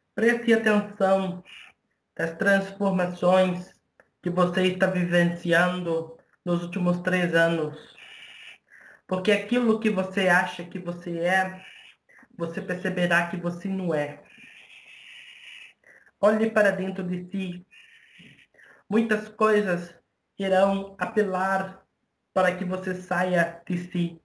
Preste atenção das transformações que você está vivenciando nos últimos 3 anos. Porque aquilo que você acha que você é, você perceberá que você não é. Olhe para dentro de si. Muitas coisas irão apelar para que você saia de si.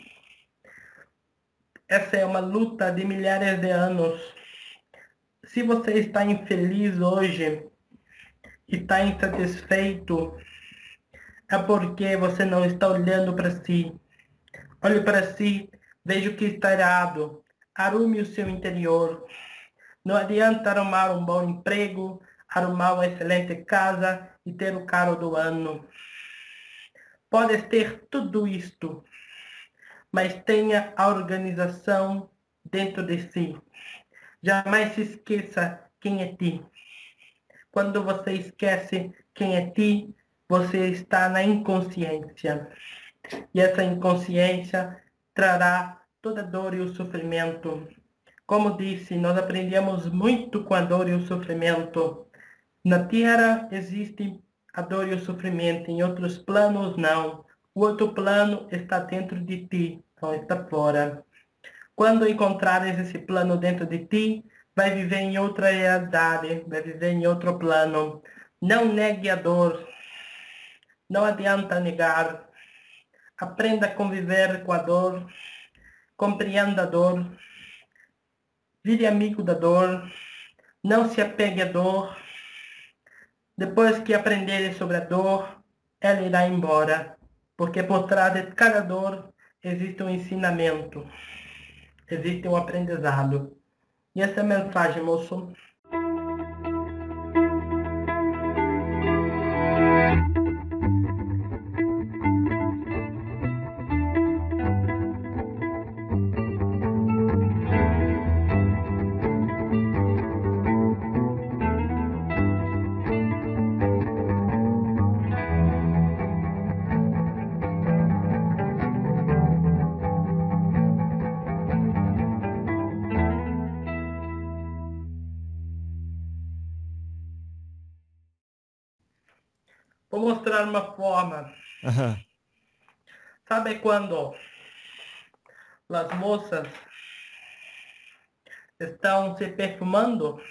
Essa é uma luta de milhares de anos. Se você está infeliz hoje e está insatisfeito, é porque você não está olhando para si. Olhe para si, veja o que está errado. Arrume o seu interior. Não adianta arrumar um bom emprego, arrumar uma excelente casa e ter o carro do ano. Podes ter tudo isto, mas tenha a organização dentro de si. Jamais se esqueça quem é ti. Quando você esquece quem é ti, você está na inconsciência. E essa inconsciência trará toda a dor e o sofrimento. Como disse, nós aprendemos muito com a dor e o sofrimento. Na Terra existe a dor e o sofrimento, em outros planos não. O outro plano está dentro de ti, não está fora. Quando encontrares esse plano dentro de ti, vai viver em outra realidade, vai viver em outro plano. Não negue a dor, não adianta negar. Aprenda a conviver com a dor, compreenda a dor, vire amigo da dor, não se apegue à dor. Depois que aprenderes sobre a dor, ela irá embora, porque por trás de cada dor existe um ensinamento, existe um aprendizado. E essa é a mensagem, moço. Vou mostrar uma forma. Aham. Sabe quando as moças estão se perfumando?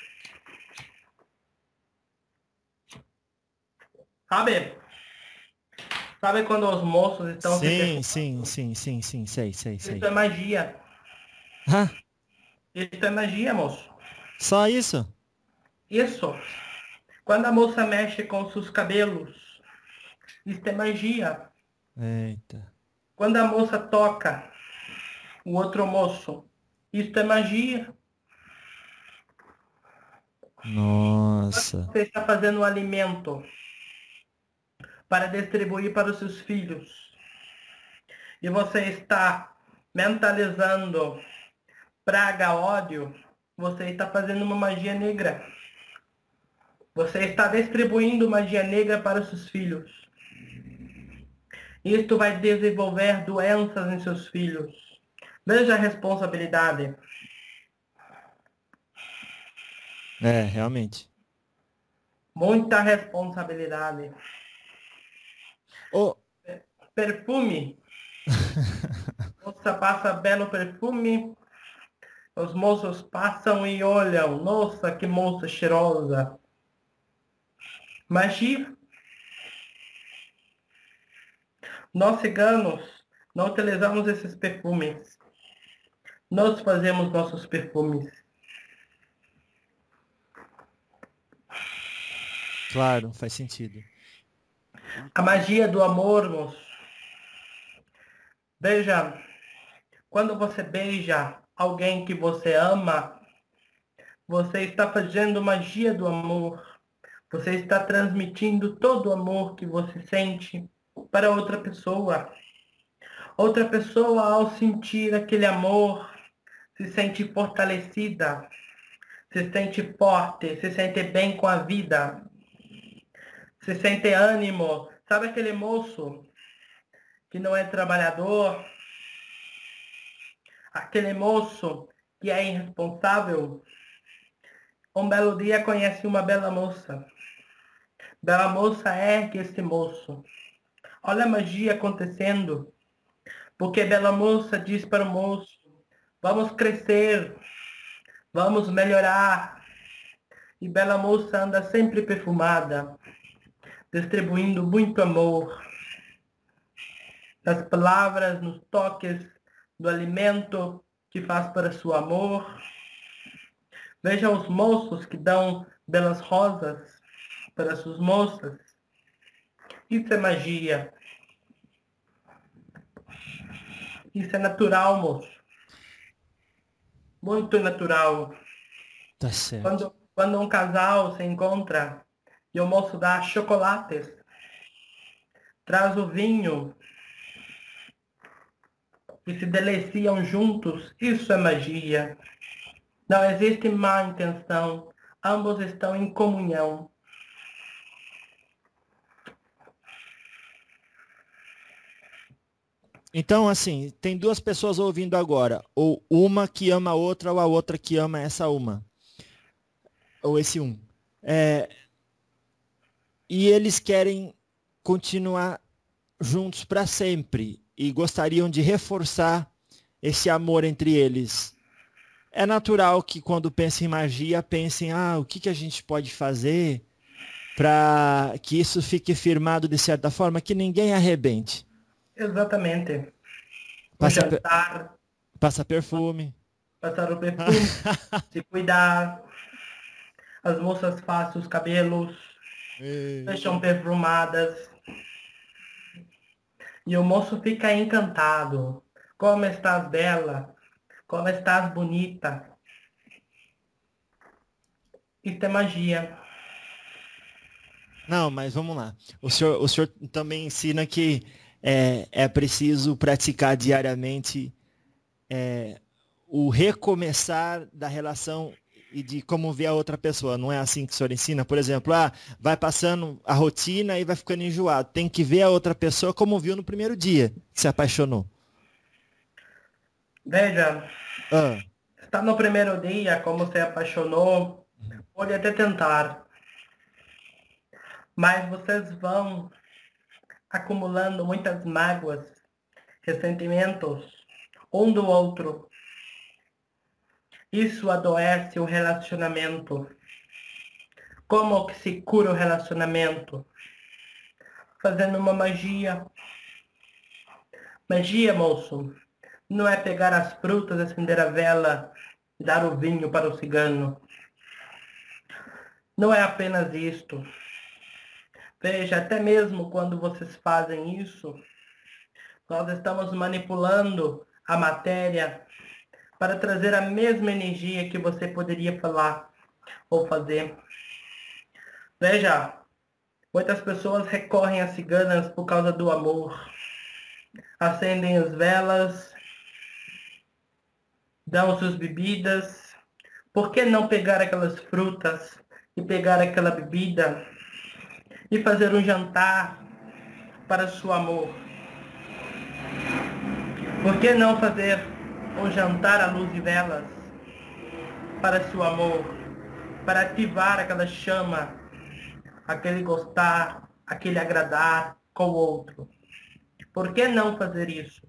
Sabe? Sabe quando os moços estão se Sim, sim, perfumando? sim, sim, sim, sei, sei, Isso sei. é magia. Ah, Isso é magia, moço. só isso? Isso. Quando a moça mexe com seus cabelos, isso é magia. Eita. Quando a moça toca o outro moço, isso é magia. Nossa. Você está fazendo um alimento para distribuir para os seus filhos e você está mentalizando praga, ódio, você está fazendo uma magia negra. Você está distribuindo magia negra para os seus filhos. Isto vai desenvolver doenças em seus filhos. Veja a responsabilidade. É, realmente. Muita responsabilidade. Ô. Perfume. Moça passa belo perfume. Os moços passam e olham. Nossa, que moça cheirosa. Magia. Nós ciganos não utilizamos esses perfumes. Nós fazemos nossos perfumes. Claro, faz sentido. A magia do amor, moço. Veja, quando você beija alguém que você ama, você está fazendo magia do amor. Você está transmitindo todo o amor que você sente para outra pessoa. Outra pessoa, ao sentir aquele amor, se sente fortalecida, se sente forte, se sente bem com a vida, se sente ânimo. Sabe aquele moço que não é trabalhador? Aquele moço que é irresponsável? Um belo dia conhece uma bela moça. Bela moça ergue este moço. Olha a magia acontecendo. Porque bela moça diz para o moço: vamos crescer, vamos melhorar. E bela moça anda sempre perfumada, distribuindo muito amor. Nas palavras, nos toques do alimento que faz para seu amor. Veja os moços que dão belas rosas para suas moças. Isso é magia. Isso é natural, moço. Muito natural. Tá certo. Quando um casal se encontra e o moço dá chocolates, traz o vinho e se deliciam juntos, isso é magia. Não existe má intenção. Ambos estão em comunhão. Então, assim, tem duas pessoas ouvindo agora. Ou uma que ama a outra, ou a outra que ama essa uma. Ou esse um. E eles querem continuar juntos para sempre. E gostariam de reforçar esse amor entre eles. É natural que quando pensem em magia, pensem, o que a gente pode fazer para que isso fique firmado de certa forma, que ninguém arrebente. Exatamente. Passa, Jantar, passa perfume. passar o perfume, se cuidar. As moças fazem os cabelos, deixam perfumadas. E o moço fica encantado. Como estás bela? Como estás bonita? Isso é magia. Não, mas vamos lá. O senhor também ensina que é preciso praticar diariamente o recomeçar da relação e de como ver a outra pessoa. Não é assim que o senhor ensina? Por exemplo, vai passando a rotina e vai ficando enjoado. Tem que ver a outra pessoa como viu no primeiro dia que se apaixonou. Veja, está no primeiro dia, como se apaixonou, pode até tentar. Mas vocês vão acumulando muitas mágoas, ressentimentos, um do outro. Isso adoece o relacionamento. Como que se cura o relacionamento? Fazendo uma magia. Magia, moço, não é pegar as frutas, acender a vela e dar o vinho para o cigano. Não é apenas isto. Veja, até mesmo quando vocês fazem isso, nós estamos manipulando a matéria para trazer a mesma energia que você poderia falar ou fazer. Veja, muitas pessoas recorrem às ciganas por causa do amor. Acendem as velas, dão suas bebidas. Por que não pegar aquelas frutas e pegar aquela bebida e fazer um jantar para seu amor? Por que não fazer um jantar à luz de velas para seu amor? Para ativar aquela chama, aquele gostar, aquele agradar com o outro. Por que não fazer isso?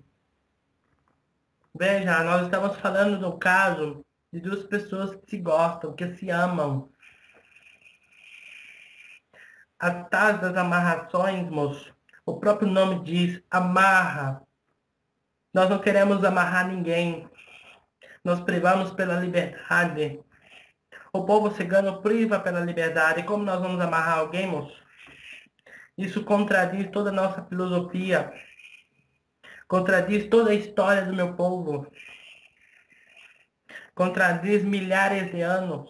Veja, nós estamos falando no caso de duas pessoas que se gostam, que se amam. As tais das amarrações, moço, o próprio nome diz, amarra. Nós não queremos amarrar ninguém. Nós privamos pela liberdade. O povo cigano priva pela liberdade. Como nós vamos amarrar alguém, moço? Isso contradiz toda a nossa filosofia. Contradiz toda a história do meu povo. Contradiz milhares de anos.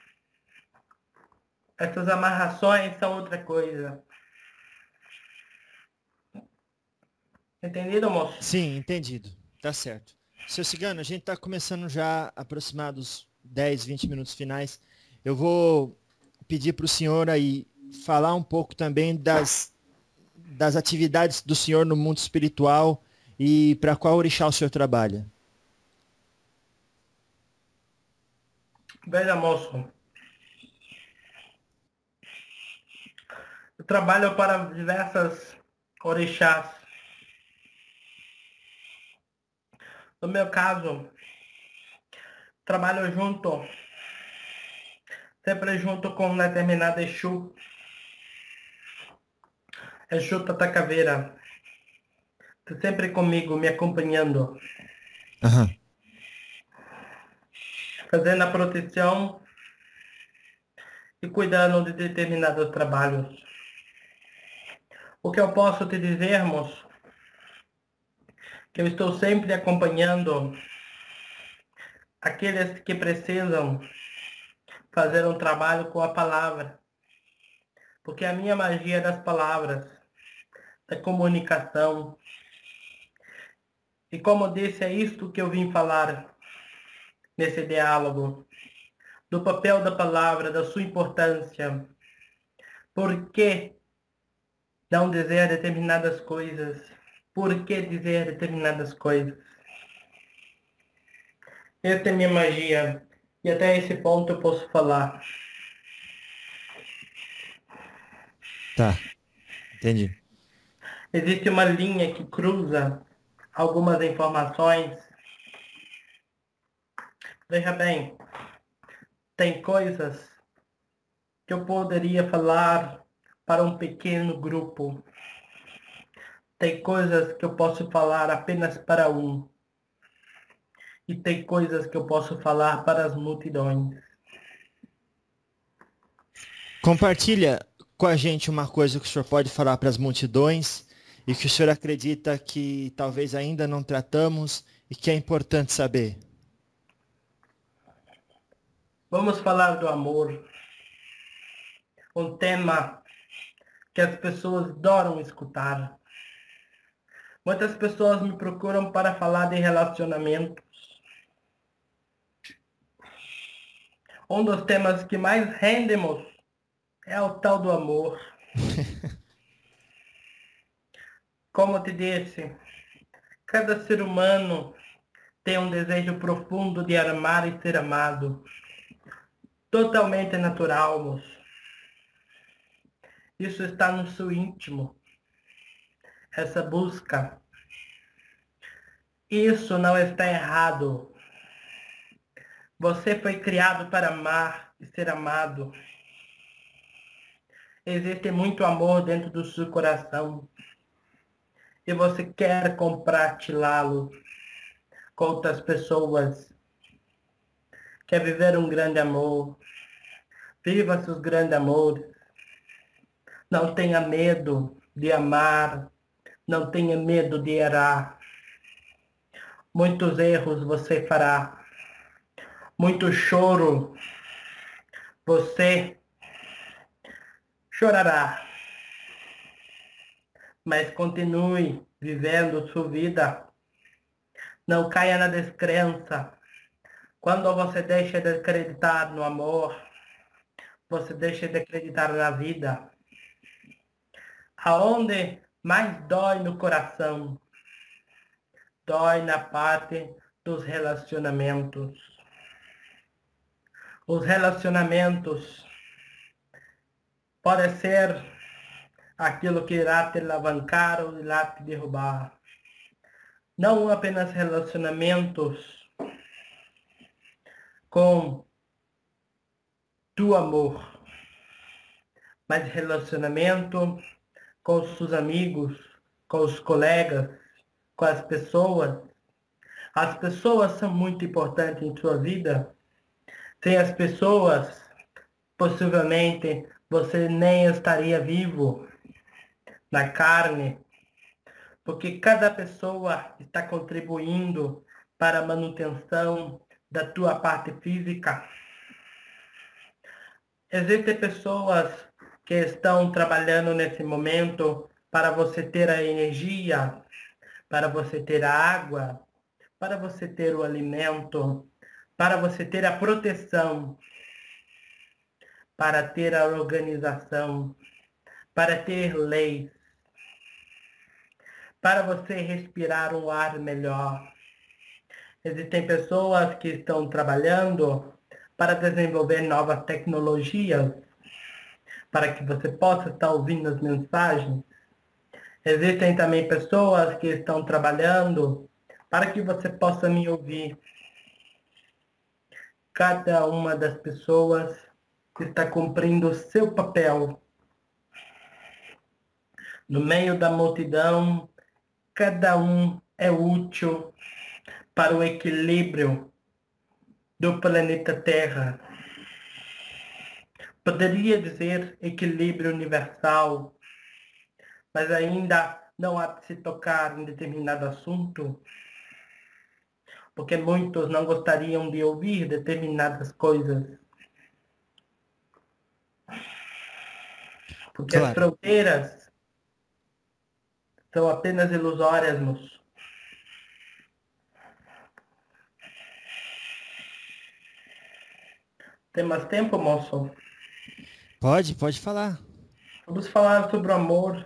Essas amarrações são outra coisa. Entendido, moço? Sim, entendido. Tá certo. Seu Cigano, a gente está começando já aproximados 10, 20 minutos finais. Eu vou pedir para o senhor aí falar um pouco também das atividades do senhor no mundo espiritual e para qual orixá o senhor trabalha. Veja, moço, trabalho para diversas orixás. No meu caso, trabalho sempre junto com um determinado Exu. Exu Tata Caveira. Tá sempre comigo, me acompanhando. Aham. Fazendo a proteção e cuidando de determinados trabalhos. O que eu posso te dizer, moço, que eu estou sempre acompanhando aqueles que precisam fazer um trabalho com a palavra. Porque a minha magia é das palavras, da comunicação. E como disse, é isto que eu vim falar nesse diálogo. Do papel da palavra, da sua importância. Por que não dizer determinadas coisas? Por que dizer determinadas coisas? Essa é minha magia. E até esse ponto eu posso falar. Tá. Entendi. Existe uma linha que cruza algumas informações. Veja bem, tem coisas que eu poderia falar para um pequeno grupo. Tem coisas que eu posso falar apenas para um. E tem coisas que eu posso falar para as multidões. Compartilha com a gente uma coisa que o senhor pode falar para as multidões e que o senhor acredita que talvez ainda não tratamos e que é importante saber. Vamos falar do amor. Um tema que as pessoas adoram escutar. Muitas pessoas me procuram para falar de relacionamentos. Um dos temas que mais rendemos é o tal do amor. Como te disse, cada ser humano tem um desejo profundo de amar e ser amado. Totalmente natural, moço. Isso está no seu íntimo. Essa busca. Isso não está errado. Você foi criado para amar e ser amado. Existe muito amor dentro do seu coração. E você quer compartilhá-lo com outras pessoas. Quer viver um grande amor. Viva seus grandes amores. Não tenha medo de amar. Não tenha medo de errar. Muitos erros você fará. Muito choro você chorará. Mas continue vivendo sua vida. Não caia na descrença. Quando você deixa de acreditar no amor, você deixa de acreditar na vida. Aonde mais dói no coração, dói na parte dos relacionamentos. Os relacionamentos podem ser aquilo que irá te alavancar ou irá te derrubar. Não apenas relacionamentos com tu amor, mas relacionamento com os seus amigos, com os colegas, com as pessoas. As pessoas são muito importantes em sua vida. Sem as pessoas, possivelmente você nem estaria vivo na carne, porque cada pessoa está contribuindo para a manutenção da tua parte física. Existem pessoas que estão trabalhando nesse momento para você ter a energia, para você ter a água, para você ter o alimento, para você ter a proteção, para ter a organização, para ter leis, para você respirar um ar melhor. Existem pessoas que estão trabalhando para desenvolver novas tecnologias, para que você possa estar ouvindo as mensagens. Existem também pessoas que estão trabalhando para que você possa me ouvir. Cada uma das pessoas está cumprindo o seu papel. No meio da multidão, cada um é útil para o equilíbrio do planeta Terra. Poderia dizer equilíbrio universal, mas ainda não há de se tocar em determinado assunto, porque muitos não gostariam de ouvir determinadas coisas. Porque as Claro. fronteiras são apenas ilusórias, moço. Tem mais tempo, moço? Pode falar. Vamos falar sobre o amor.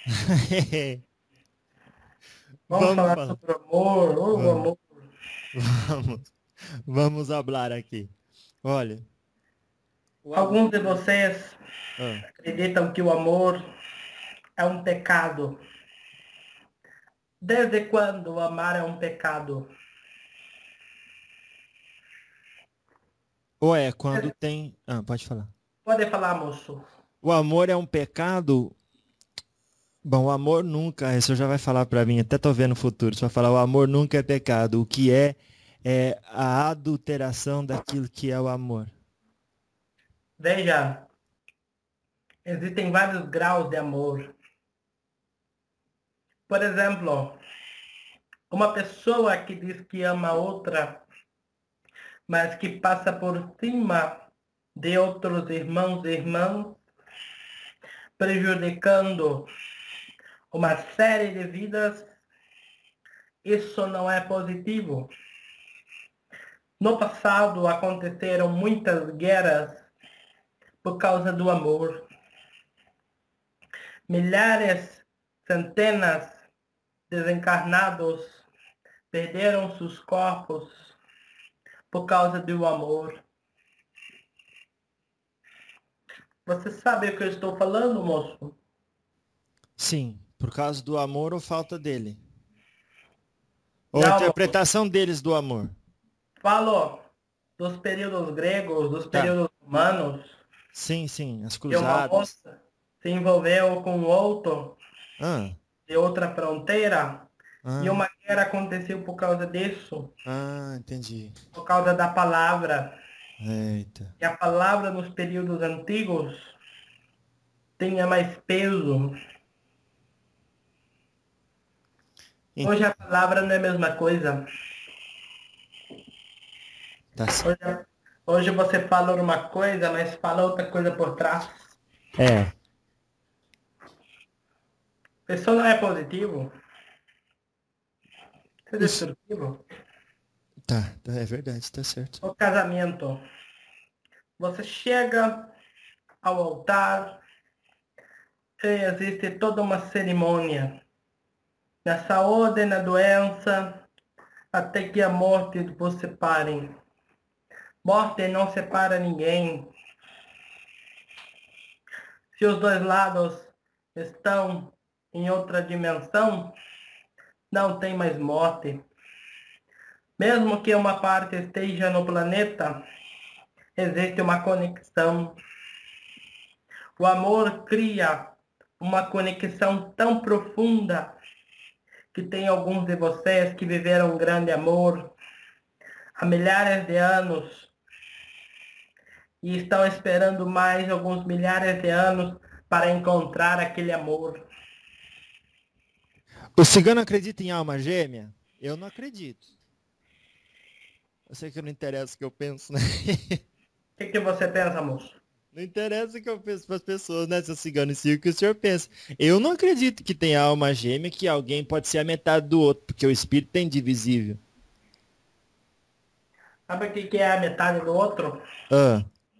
Vamos Vamos falar falar. sobre o amor. Oh, o Vamos, amor. vamos, vamos hablar aqui. Olha, o Alguns de amor. vocês Ah, acreditam que o amor é um pecado. Desde quando amar é um pecado? ou é quando tem. Ah, pode falar. Pode falar, moço. O amor é um pecado. Bom, o amor nunca, isso já vai falar para mim, até tô vendo o futuro, você vai falar, o amor nunca é pecado. O que é a adulteração daquilo que é o amor. Veja, existem vários graus de amor. Por exemplo, uma pessoa que diz que ama outra, mas que passa por cima de outros irmãos e irmãs, prejudicando uma série de vidas, isso não é positivo. No passado aconteceram muitas guerras por causa do amor. Milhares, centenas desencarnados perderam seus corpos por causa do amor. Você sabe o que eu estou falando, moço? Sim, por causa do amor ou falta dele. Ou a Não, moço. interpretação deles do amor. Falo dos períodos gregos, dos Tá. períodos romanos, Sim, as que uma cruzadas. moça se envolveu com outro Ah, de outra fronteira e ah, uma guerra aconteceu por causa disso, entendi. por causa da palavra. Eita. E a palavra nos períodos antigos tinha mais peso. Hoje a palavra não é a mesma coisa. Tá certo. Hoje você fala uma coisa, mas fala outra coisa por trás. É, Isso não é positivo, isso é os- destrutivo. é verdade, tá certo. O casamento. Você chega ao altar e existe toda uma cerimônia. Na saúde, na doença, até que a morte vos separe. Morte não separa ninguém. Se os dois lados estão em outra dimensão, não tem mais morte. Mesmo que uma parte esteja no planeta, existe uma conexão. O amor cria uma conexão tão profunda que tem alguns de vocês que viveram um grande amor há milhares de anos e estão esperando mais alguns milhares de anos para encontrar aquele amor. O cigano acredita em alma gêmea? Eu não acredito. Eu sei que não interessa o que eu penso, né? O que você pensa, moço? Não interessa o que eu penso para as pessoas, né, seu cigano? Sim, o que o senhor pensa. Eu não acredito que tenha alma gêmea, que alguém pode ser a metade do outro, porque o espírito é indivisível. Sabe o que é a metade do outro? Ah,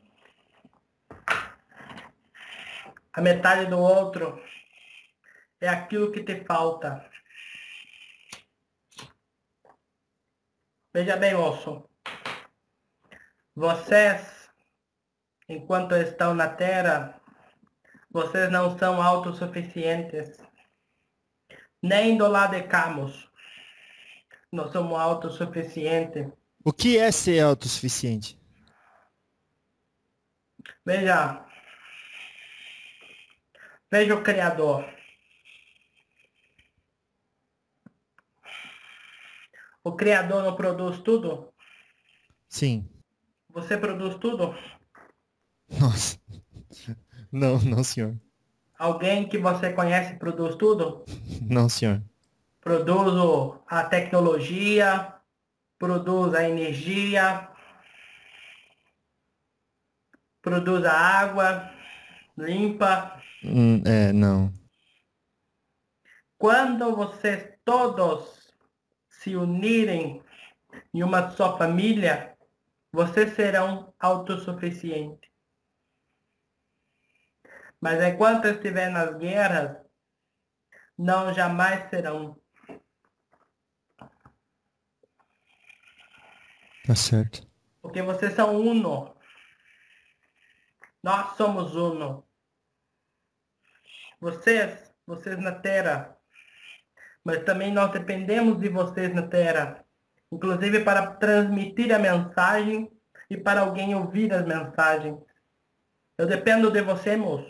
A metade do outro é aquilo que te falta. Veja bem, moço. Vocês, enquanto estão na Terra, Vocês não são autossuficientes. Nem do lado de Camus. Nós somos autossuficientes. O que é ser autossuficiente? Veja o Criador. O Criador não produz tudo? Sim. Você produz tudo? Nossa. Não, não, senhor. Alguém que você conhece produz tudo? Não, senhor. Produz a tecnologia, produz a energia, produz a água limpa. Não. Quando vocês todos se unirem em uma só família, vocês serão autossuficientes. Mas enquanto estiver nas guerras, não jamais serão. Tá certo. Porque vocês são uno. Nós somos uno. Vocês na Terra. Mas também nós dependemos de vocês na Terra. Inclusive para transmitir a mensagem e para alguém ouvir as mensagens. Eu dependo de você, moço.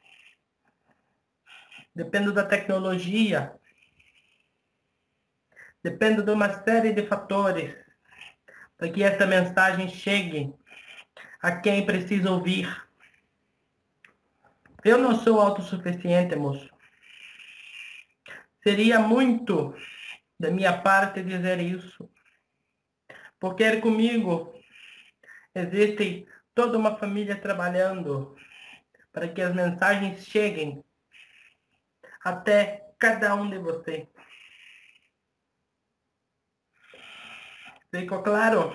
Dependo da tecnologia. Dependo de uma série de fatores para que essa mensagem chegue a quem precisa ouvir. Eu não sou autossuficiente, moço. Seria muito da minha parte dizer isso. Porque comigo existe toda uma família trabalhando para que as mensagens cheguem até cada um de vocês. Ficou claro?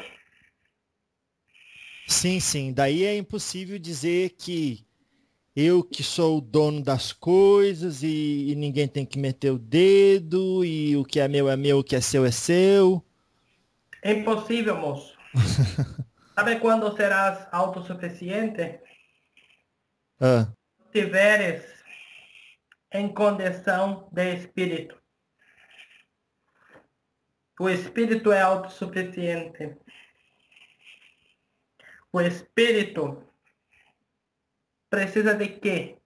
Sim, sim. Daí é impossível dizer que eu que sou o dono das coisas e ninguém tem que meter o dedo e o que é meu, o que é seu é seu. É impossível, moço. Sabe quando serás autossuficiente? Ah, Tiveres em condição de espírito. O espírito é autossuficiente. O espírito precisa de quê?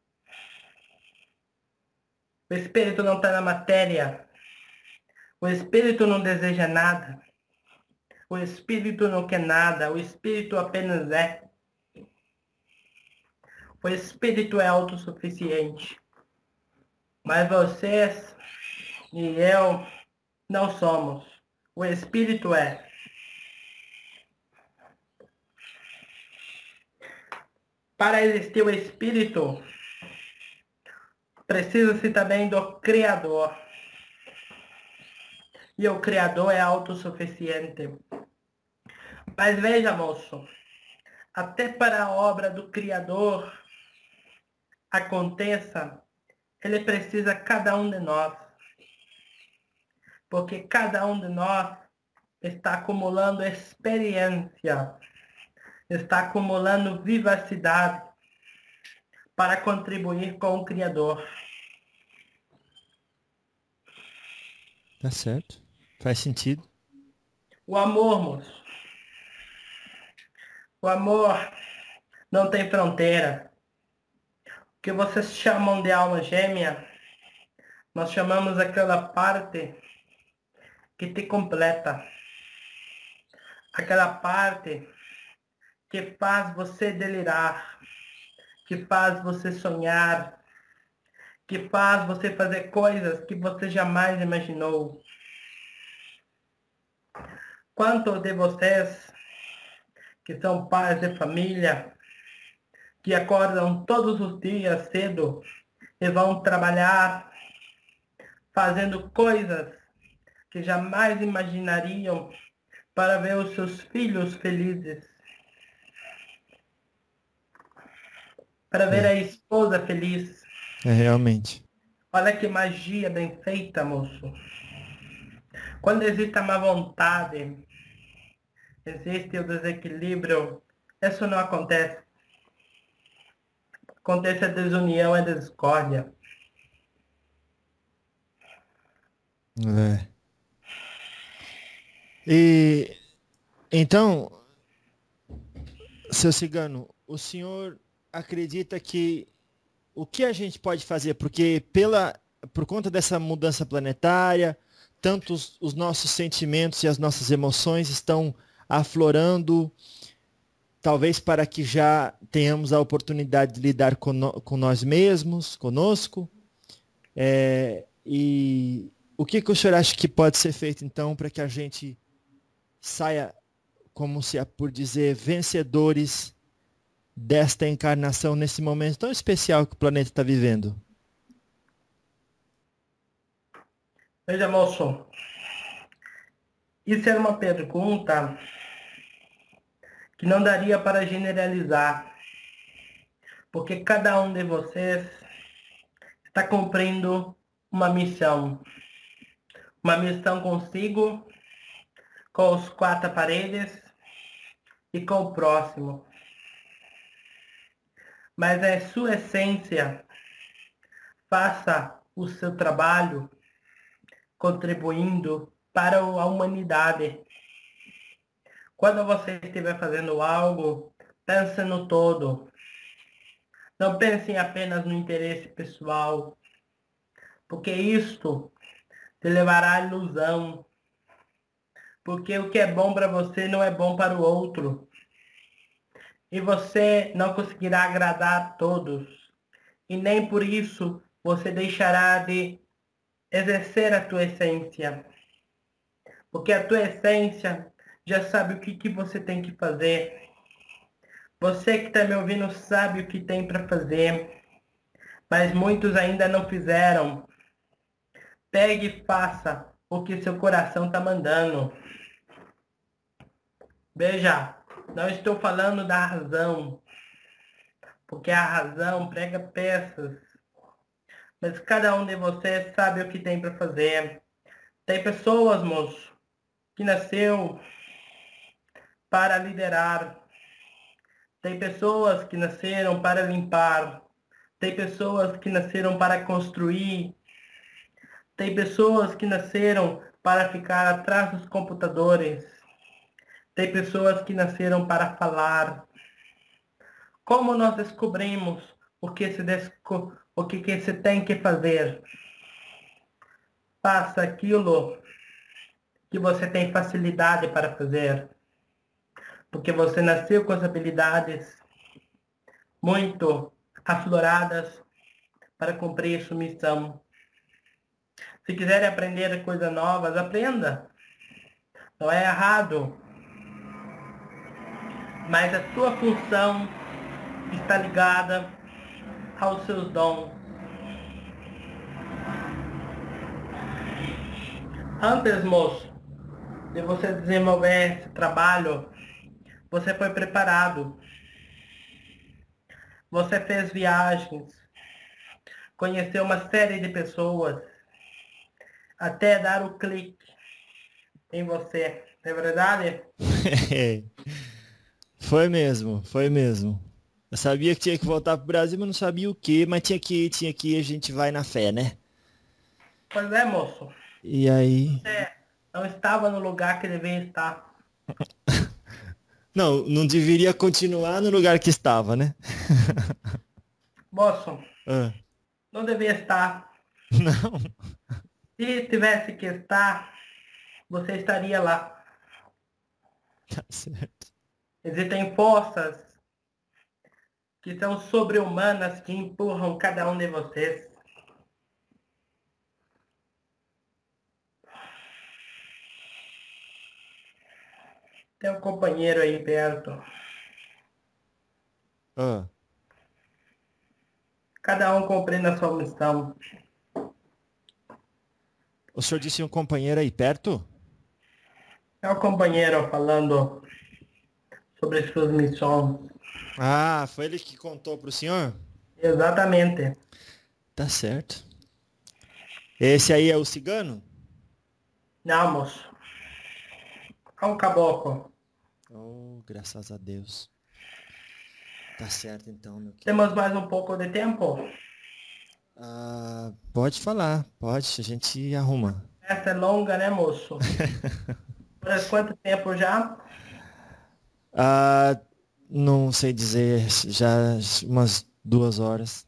O espírito não está na matéria. O espírito não deseja nada. O espírito não quer nada. O espírito apenas é. O espírito é autossuficiente. Mas vocês e eu não somos. O espírito é. Para existir o espírito, precisa-se também do Criador. E o Criador é autossuficiente. Mas veja, moço, até para a obra do Criador aconteça, ele precisa cada um de nós. Porque cada um de nós está acumulando experiência, está acumulando vivacidade para contribuir com o Criador. tá certo. Faz sentido. O amor, moço. O amor não tem fronteira. O que vocês chamam de alma gêmea, nós chamamos aquela parte que te completa. Aquela parte que faz você delirar, que faz você sonhar, que faz você fazer coisas que você jamais imaginou. Quantos de vocês que são pais de família, que acordam todos os dias cedo e vão trabalhar fazendo coisas que jamais imaginariam para ver os seus filhos felizes, para ver a esposa feliz. É realmente. Olha que magia bem feita, moço. Quando existe a má vontade, existe o desequilíbrio, isso não acontece. Acontece a desunião e a discórdia. É. E então, seu Cigano, o senhor acredita que o que a gente pode fazer? Porque por conta dessa mudança planetária, tanto os nossos sentimentos e as nossas emoções estão aflorando, talvez para que já tenhamos a oportunidade de lidar com nós mesmos, conosco. E o que o senhor acha que pode ser feito, então, para que a gente saia, como se é por dizer, vencedores desta encarnação nesse momento tão especial que o planeta está vivendo? Veja, moço, isso era uma pergunta que não daria para generalizar, porque cada um de vocês está cumprindo uma missão. Uma missão consigo, com os quatro paredes e com o próximo. Mas é sua essência, faça o seu trabalho contribuindo para a humanidade. Quando você estiver fazendo algo, pense no todo. Não pense apenas no interesse pessoal, porque isto te levará à ilusão. Porque o que é bom para você não é bom para o outro. E você não conseguirá agradar a todos. E nem por isso você deixará de exercer a tua essência. Porque a tua essência já sabe o que você tem que fazer. Você que está me ouvindo sabe o que tem para fazer. Mas muitos ainda não fizeram. Pegue e faça o que seu coração está mandando. Veja, não estou falando da razão, porque a razão prega peças. Mas cada um de vocês sabe o que tem para fazer. Tem pessoas, moço, que nasceu para liderar. Tem pessoas que nasceram para limpar. Tem pessoas que nasceram para construir. Tem pessoas que nasceram para ficar atrás dos computadores. Tem pessoas que nasceram para falar. Como nós descobrimos o que se tem que fazer? Faça aquilo que você tem facilidade para fazer. Porque você nasceu com as habilidades muito afloradas para cumprir sua missão. Se quiser aprender coisas novas, aprenda. Não é errado. Mas a sua função está ligada aos seus dons. Antes, moço, de você desenvolver esse trabalho, você foi preparado. Você fez viagens, conheceu uma série de pessoas, até dar o clique em você. Não é verdade? Foi mesmo, foi mesmo. Eu sabia que tinha que voltar pro Brasil, mas não sabia o que, mas tinha que ir, a gente vai na fé, né? Pois é, moço. E aí. Você não estava no lugar que devia estar. Não, não deveria continuar no lugar que estava, né? Moço, Ah, não devia estar. não. Se tivesse que estar, você estaria lá. Tá certo. Existem forças que são sobre-humanas que empurram cada um de vocês. Tem um companheiro aí perto. Ah, Cada um cumprindo a sua missão. o senhor disse um companheiro aí perto? É o companheiro falando sobre suas missões. Ah, foi ele que contou pro senhor? Exatamente. Tá certo. Esse aí é o cigano? Não, moço. É um caboclo. Oh, graças a Deus. Tá certo então, meu querido. Temos mais um pouco de tempo? Pode falar, pode, a gente arruma. Essa é longa, né, moço? Por quanto tempo já? Ah, não sei dizer, já umas 2 horas.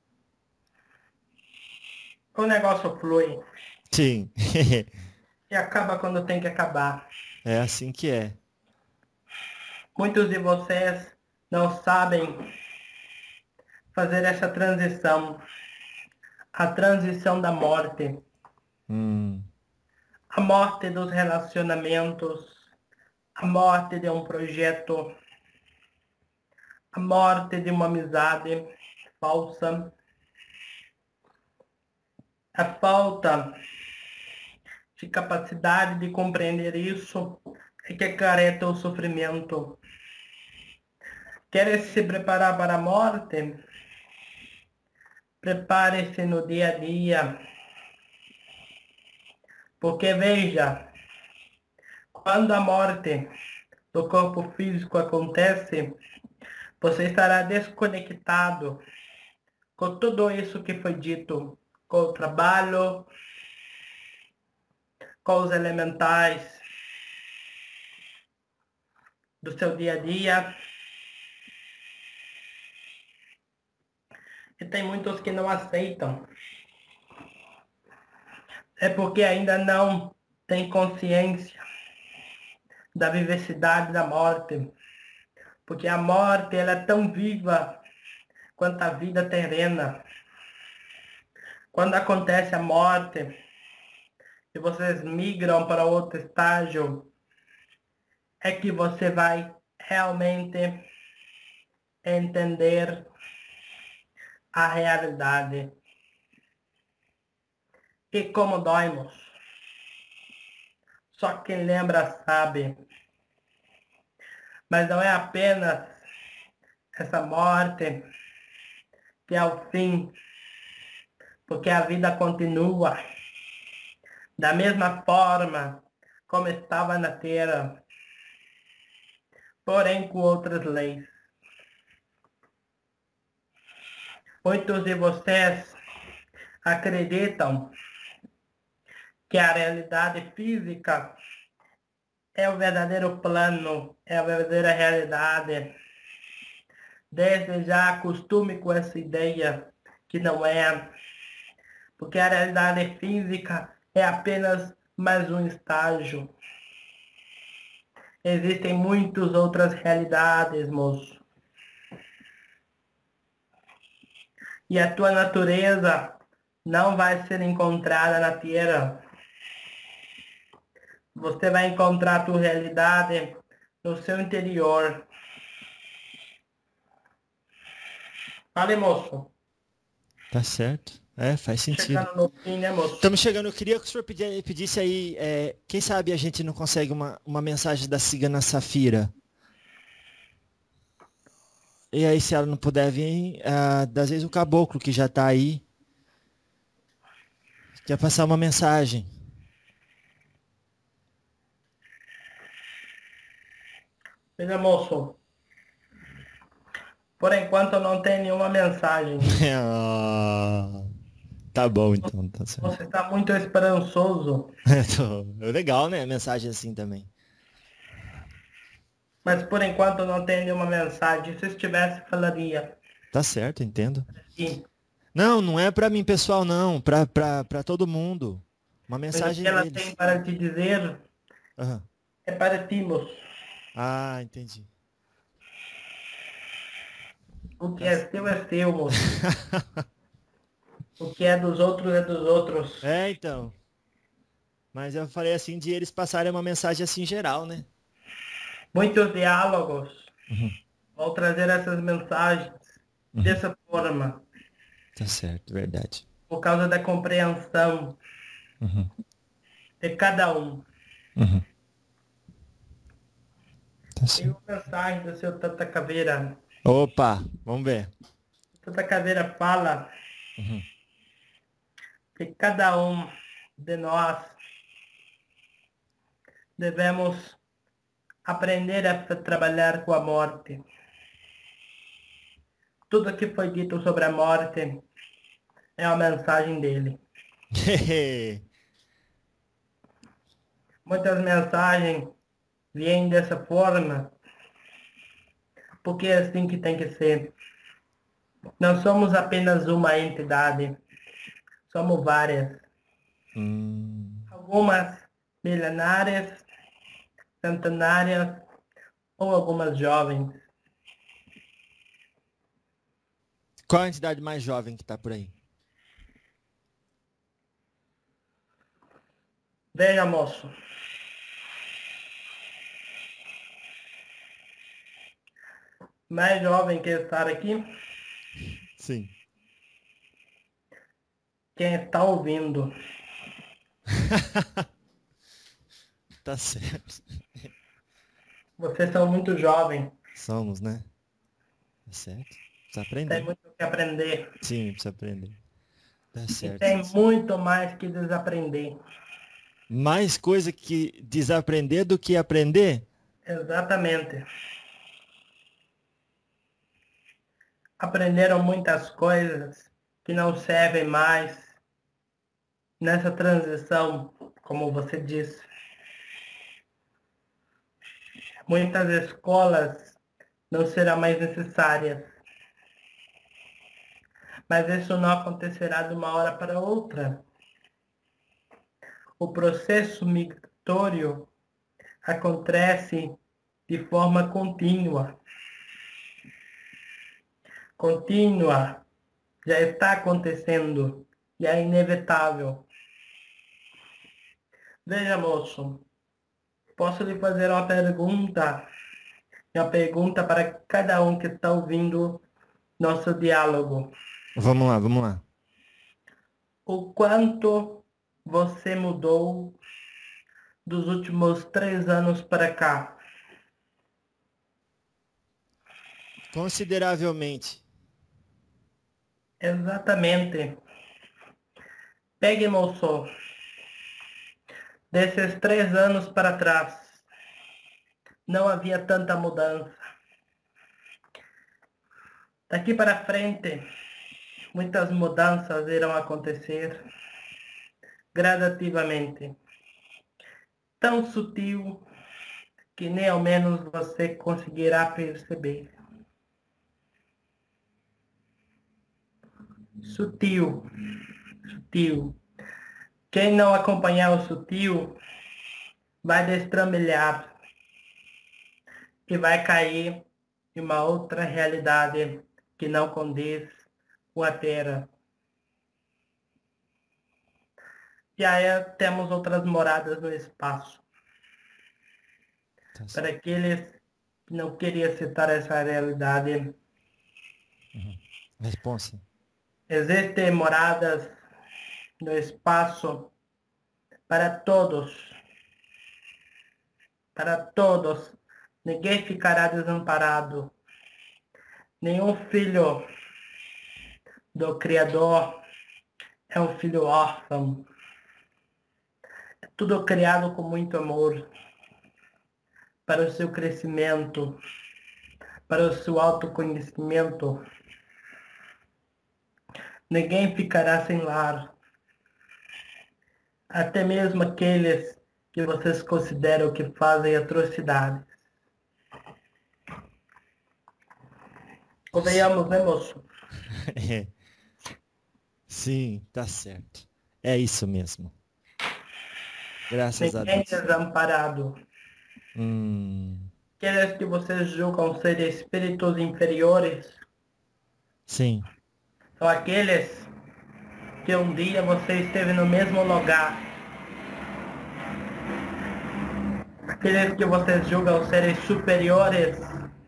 O negócio flui Sim, e acaba quando tem que acabar. é assim que é. Muitos de vocês não sabem fazer essa transição, a transição da morte, Hum, a morte dos relacionamentos, a morte de um projeto, a morte de uma amizade falsa, a falta de capacidade de compreender isso é que acarreta o sofrimento. Quer se preparar para a morte? Prepare-se no dia a dia. Porque veja, quando a morte do corpo físico acontece, você estará desconectado com tudo isso que foi dito, com o trabalho, com os elementais do seu dia a dia. E tem muitos que não aceitam. É porque ainda não tem consciência da vivacidade da morte. Porque a morte ela é tão viva quanto a vida terrena. Quando acontece a morte e vocês migram para outro estágio, é que você vai realmente entender a realidade. E como dói, moço. Só quem lembra sabe. Mas não é apenas essa morte que é o fim, porque a vida continua da mesma forma como estava na Terra, porém com outras leis. Muitos de vocês acreditam que a realidade física é o verdadeiro plano, é a verdadeira realidade. Desde já acostume com essa ideia que não é, porque a realidade física é apenas mais um estágio. Existem muitas outras realidades, moço. E a tua natureza não vai ser encontrada na Terra. Você vai encontrar a tua realidade no seu interior. Fale, moço. tá certo. É, faz sentido. Chegando no fim, né, moço? Estamos chegando, eu queria que o senhor pedisse aí, quem sabe a gente não consegue uma mensagem da cigana Safira. E aí, se ela não puder vir, às vezes o caboclo que já está aí, quer passar uma mensagem. Veja, moço. Por enquanto não tem nenhuma mensagem. Ah, tá bom, então, tá certo. Você está muito esperançoso. É legal, né? Mensagem assim também. Mas por enquanto não tem nenhuma mensagem. Se estivesse, falaria. Tá certo, entendo. Sim. Não, não é pra mim, pessoal, não. Pra todo mundo. Uma Mas o mensagem que ela deles. tem para te dizer Aham. é para ti, moço. Ah, entendi. O que é seu, moço. O que é dos outros é dos outros. É, então. Mas eu falei assim de eles passarem uma mensagem assim geral, né? Muitos diálogos Uhum, vão trazer essas mensagens uhum. dessa forma, Tá certo, verdade. por causa da compreensão Uhum, de cada um. uhum. Tá Tem certo. uma mensagem do seu Tata Caveira. Opa, vamos ver. O Tata Caveira fala Uhum. que cada um de nós devemos aprender a trabalhar com a morte. Tudo que foi dito sobre a morte é a mensagem dele. Muitas mensagens vêm dessa forma, porque é assim que tem que ser. Não somos apenas uma entidade, somos várias. Algumas milenárias, centenárias ou algumas jovens. Qual a entidade mais jovem que está por aí? Veja, moço. Mais jovem que estar aqui, Sim. quem está ouvindo. Tá certo. Vocês são muito jovens. Somos, né? Tá certo. Precisa aprender. Tem muito que aprender. Sim, precisa aprender. Tá E certo. tem muito mais que desaprender. Mais coisa que desaprender do que aprender? Exatamente. Aprenderam muitas coisas que não servem mais nessa transição, como você disse. Muitas escolas não serão mais necessárias. Mas isso não acontecerá de uma hora para outra. O processo migratório acontece de forma contínua. Contínua, já está acontecendo e é inevitável. Veja, moço, posso lhe fazer uma pergunta? Uma pergunta para cada um que está ouvindo nosso diálogo. Vamos lá, vamos lá. O quanto você mudou dos últimos 3 anos para cá? Consideravelmente. Exatamente. Pegue, moço, desses 3 anos para trás, não havia tanta mudança. Daqui para frente, muitas mudanças irão acontecer gradativamente. Tão sutil que nem ao menos você conseguirá perceber. Sutil, sutil. Quem não acompanhar o sutil vai destrambelhar e vai cair em uma outra realidade que não condiz com a Terra. E aí temos outras moradas no espaço. Para aqueles que não queriam aceitar essa realidade, Responsa. existem moradas no espaço para todos. Para todos. Ninguém ficará desamparado. Nenhum filho do Criador é um filho órfão. É tudo criado com muito amor para o seu crescimento, para o seu autoconhecimento. Ninguém ficará sem lar. Até mesmo aqueles que vocês consideram que fazem atrocidades. Convenhamos, né, moço? É. Sim, tá certo. É isso mesmo. Graças a Ninguém Deus. desamparado. Aqueles que vocês julgam ser espíritos inferiores Sim. são aqueles que um dia você esteve no mesmo lugar. Aqueles que vocês julgam serem superiores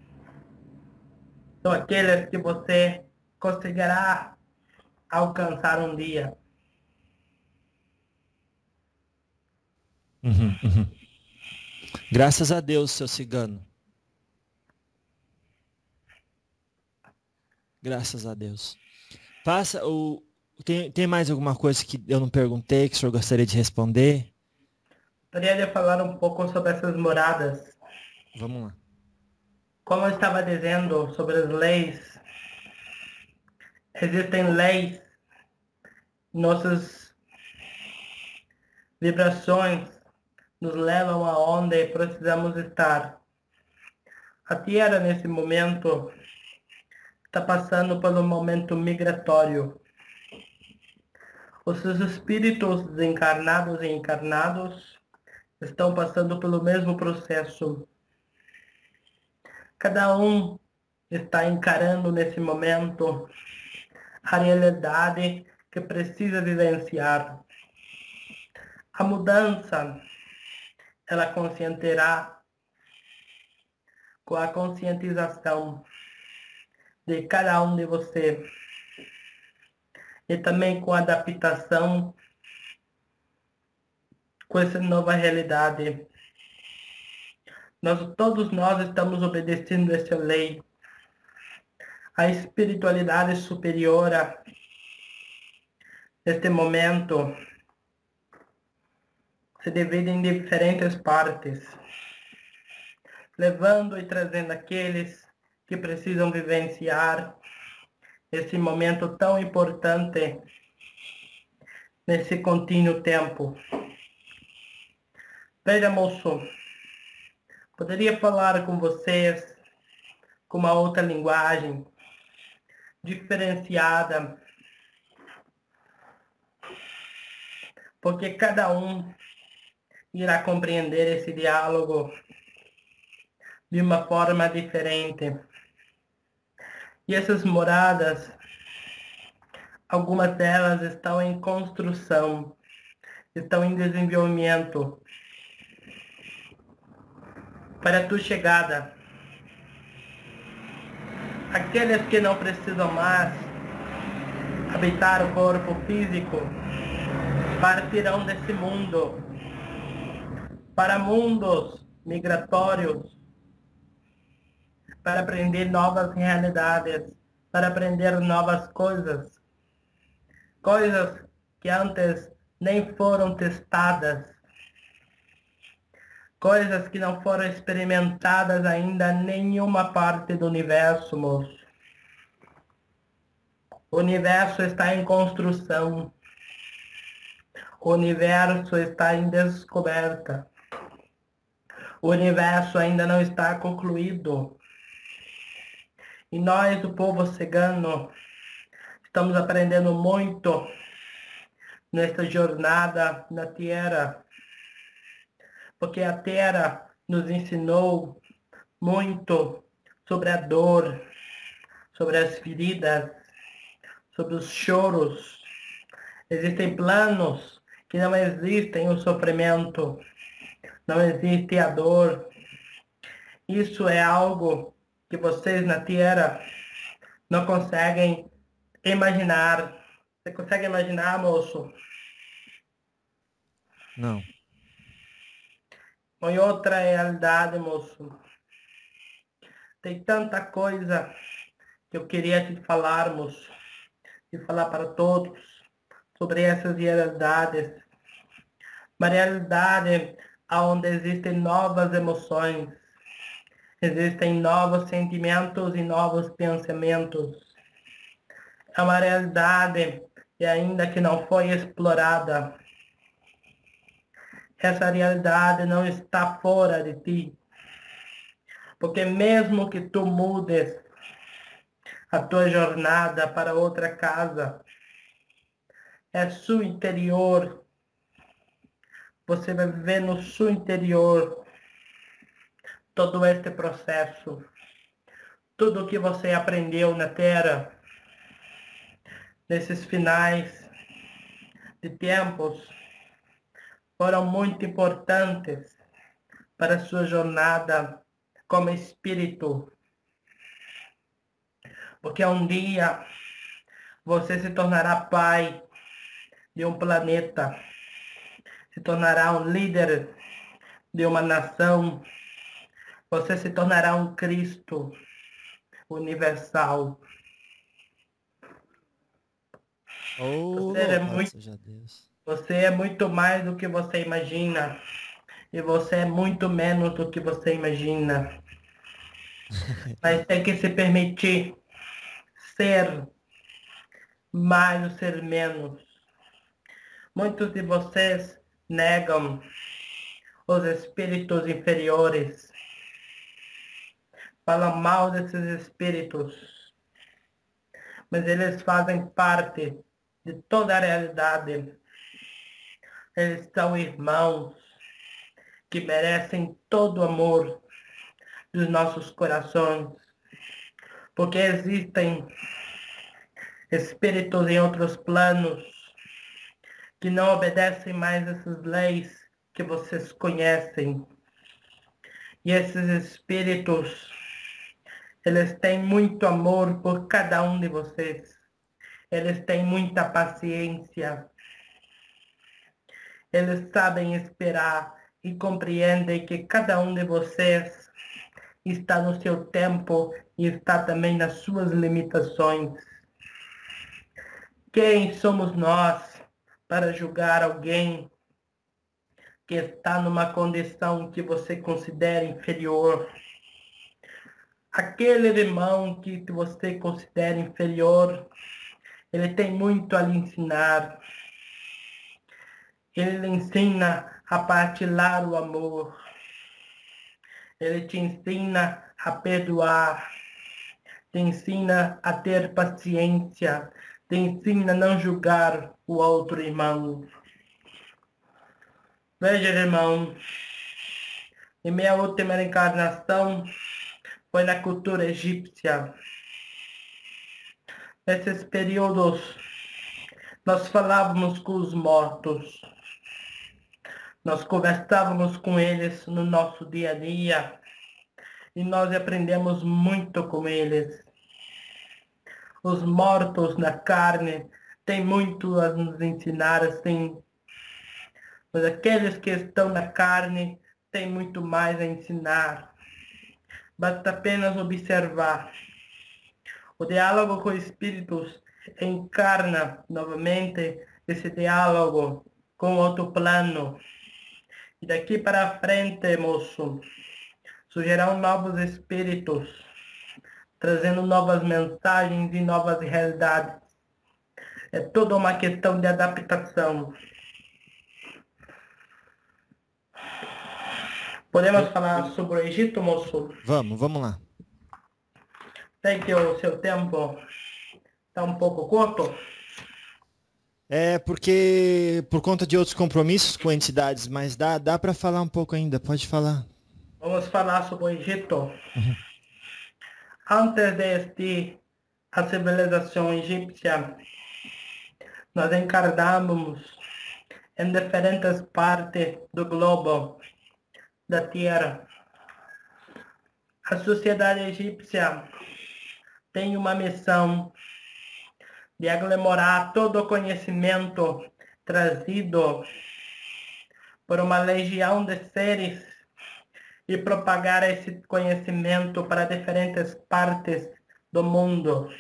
são aqueles que você conseguirá alcançar um dia. Graças a Deus, seu cigano. Graças a Deus. Passa o. Tem mais alguma coisa que eu não perguntei que o senhor gostaria de responder? Gostaria de falar um pouco sobre essas moradas. Vamos lá. Como eu estava dizendo sobre as leis, Existem leis, nossas vibrações nos levam aonde precisamos estar. A Terra, nesse momento, está passando por um momento migratório. Os seus espíritos desencarnados e encarnados estão passando pelo mesmo processo. Cada um está encarando nesse momento a realidade que precisa vivenciar. A mudança, ela conscientará com a conscientização de cada um de vocês e também com a adaptação com essa nova realidade. Todos nós estamos obedecendo essa lei. A espiritualidade superior, neste momento, se divide em diferentes partes, levando e trazendo aqueles que precisam vivenciar esse momento tão importante nesse contínuo tempo. Veja, moço, poderia falar com vocês com uma outra linguagem, diferenciada, porque cada um irá compreender esse diálogo de uma forma diferente. E essas moradas, algumas delas estão em construção, estão em desenvolvimento. Para a tua chegada, aqueles que não precisam mais habitar o corpo físico partirão desse mundo para mundos migratórios, para aprender novas realidades, para aprender novas coisas, coisas que antes nem foram testadas, coisas que não foram experimentadas ainda em nenhuma parte do universo, moço. O universo está em construção. O universo está em descoberta. O universo ainda não está concluído. E nós, o povo cigano, estamos aprendendo muito nesta jornada na Terra, porque a Terra nos ensinou muito sobre a dor, sobre as feridas, sobre os choros. Existem planos que não existem o sofrimento, não existe a dor. Isso é algo que vocês na Terra não conseguem imaginar. Você consegue imaginar, moço? Não. Em outra realidade, moço. Tem tanta coisa que eu queria te falar, moço. E falar para todos sobre essas realidades. Uma realidade onde existem novas emoções. Existem novos sentimentos e novos pensamentos. É uma realidade que ainda que não foi explorada. Essa realidade não está fora de ti. Porque mesmo que tu mudes a tua jornada para outra casa, é seu interior. Você vai viver no seu interior todo este processo. Tudo que você aprendeu na Terra, nesses finais de tempos, foram muito importantes para a sua jornada como espírito. Porque um dia você se tornará pai de um planeta, se tornará um líder de uma nação, você se tornará um Cristo universal. Oh, você é muito mais do que você imagina. E você é muito menos do que você imagina. Mas tem que se permitir ser mais o ser menos. Muitos de vocês negam os espíritos inferiores, falam mal desses espíritos, mas eles fazem parte de toda a realidade. Eles são irmãos que merecem todo o amor dos nossos corações, porque existem espíritos em outros planos que não obedecem mais essas leis que vocês conhecem. E esses espíritos, eles têm muito amor por cada um de vocês. Eles têm muita paciência. Eles sabem esperar e compreendem que cada um de vocês está no seu tempo e está também nas suas limitações. Quem somos nós para julgar alguém que está numa condição que você considera inferior? Aquele irmão que você considera inferior, ele tem muito a lhe ensinar. Ele lhe ensina a partilhar o amor. Ele te ensina a perdoar. Te ensina a ter paciência. Te ensina a não julgar o outro irmão. Veja, irmão, em minha última encarnação foi na cultura egípcia. Nesses períodos, nós falávamos com os mortos. Nós conversávamos com eles no nosso dia a dia. E nós aprendemos muito com eles. Os mortos na carne têm muito a nos ensinar, assim. Mas aqueles que estão na carne têm muito mais a ensinar. Basta apenas observar. O diálogo com espíritos encarna novamente esse diálogo com outro plano. E daqui para frente, moço, surgirão novos espíritos, trazendo novas mensagens e novas realidades. É toda uma questão de adaptação. Podemos falar sobre o Egito, moço? Vamos lá. Sei que o seu tempo está um pouco curto. É porque por conta de outros compromissos com entidades, mas dá para falar um pouco ainda, pode falar. Vamos falar sobre o Egito. Antes de existir a civilização egípcia, nós encarnamos em diferentes partes do globo, da Terra. A sociedade egípcia tem uma missão de aglomerar todo o conhecimento trazido por uma legião de seres e propagar esse conhecimento para diferentes partes do mundo.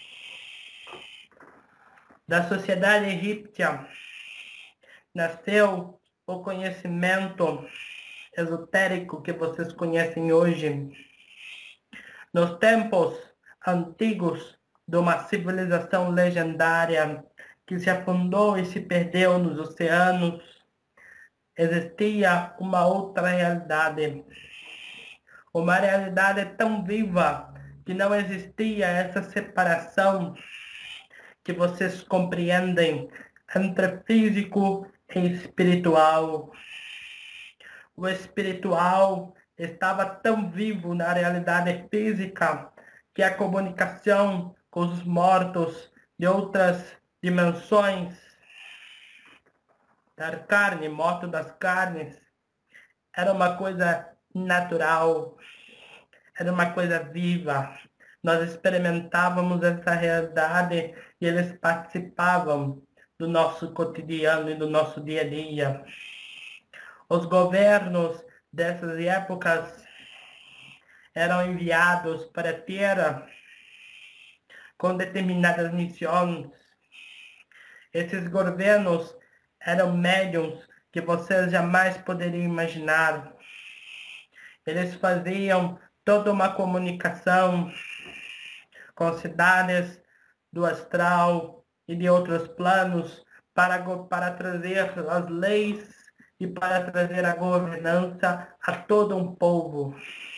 Da sociedade egípcia nasceu o conhecimento esotérico que vocês conhecem hoje. Nos tempos antigos de uma civilização legendária que se afundou e se perdeu nos oceanos, existia uma outra realidade. Uma realidade tão viva que não existia essa separação que vocês compreendem entre físico e espiritual. O espiritual estava tão vivo na realidade física que a comunicação com os mortos de outras dimensões da carne, morto das carnes, era uma coisa natural, era uma coisa viva. Nós experimentávamos essa realidade e eles participavam do nosso cotidiano e do nosso dia a dia. Os governos dessas épocas eram enviados para a Terra com determinadas missões. Esses governos eram médiums que vocês jamais poderiam imaginar. Eles faziam toda uma comunicação com cidades do astral e de outros planos para trazer as leis e para trazer a governança a todo um povo.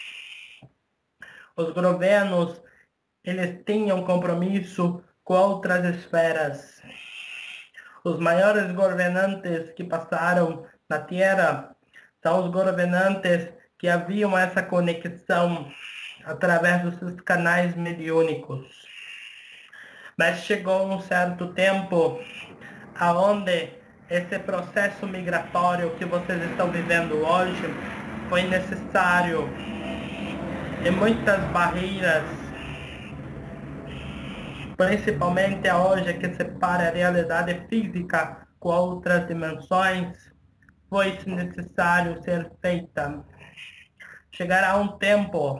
Os governos, eles tinham compromisso com outras esferas. Os maiores governantes que passaram na Terra são os governantes que haviam essa conexão através dos seus canais mediúnicos. Mas chegou um certo tempo aonde esse processo migratório que vocês estão vivendo hoje foi necessário. E muitas barreiras, principalmente hoje que separa a realidade física com outras dimensões, foi necessário ser feita. Chegará um tempo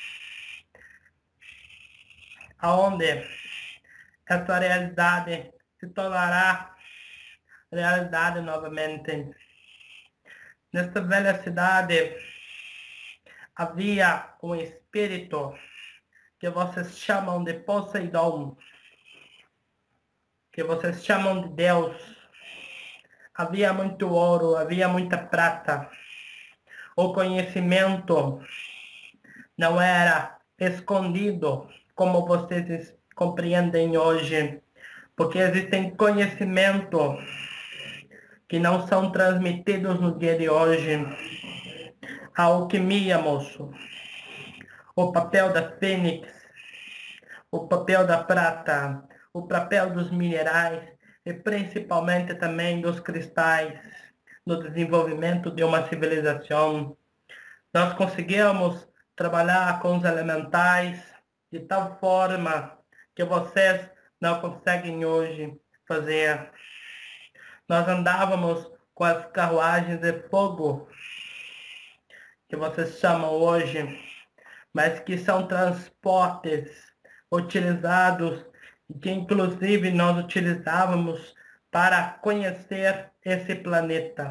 aonde essa realidade se tornará realidade novamente. Nesta velha cidade havia um espírito que vocês chamam de Poseidon, que vocês chamam de Deus. Havia muito ouro, havia muita prata. O conhecimento não era escondido como vocês compreendem hoje, porque existem conhecimentos que não são transmitidos no dia de hoje. A alquimia, moço, o papel da fênix, o papel da prata, o papel dos minerais e principalmente também dos cristais no desenvolvimento de uma civilização. Nós conseguimos trabalhar com os elementais de tal forma que vocês não conseguem hoje fazer. Nós andávamos com as carruagens de fogo, que vocês chamam hoje, mas que são transportes utilizados e que inclusive nós utilizávamos para conhecer esse planeta.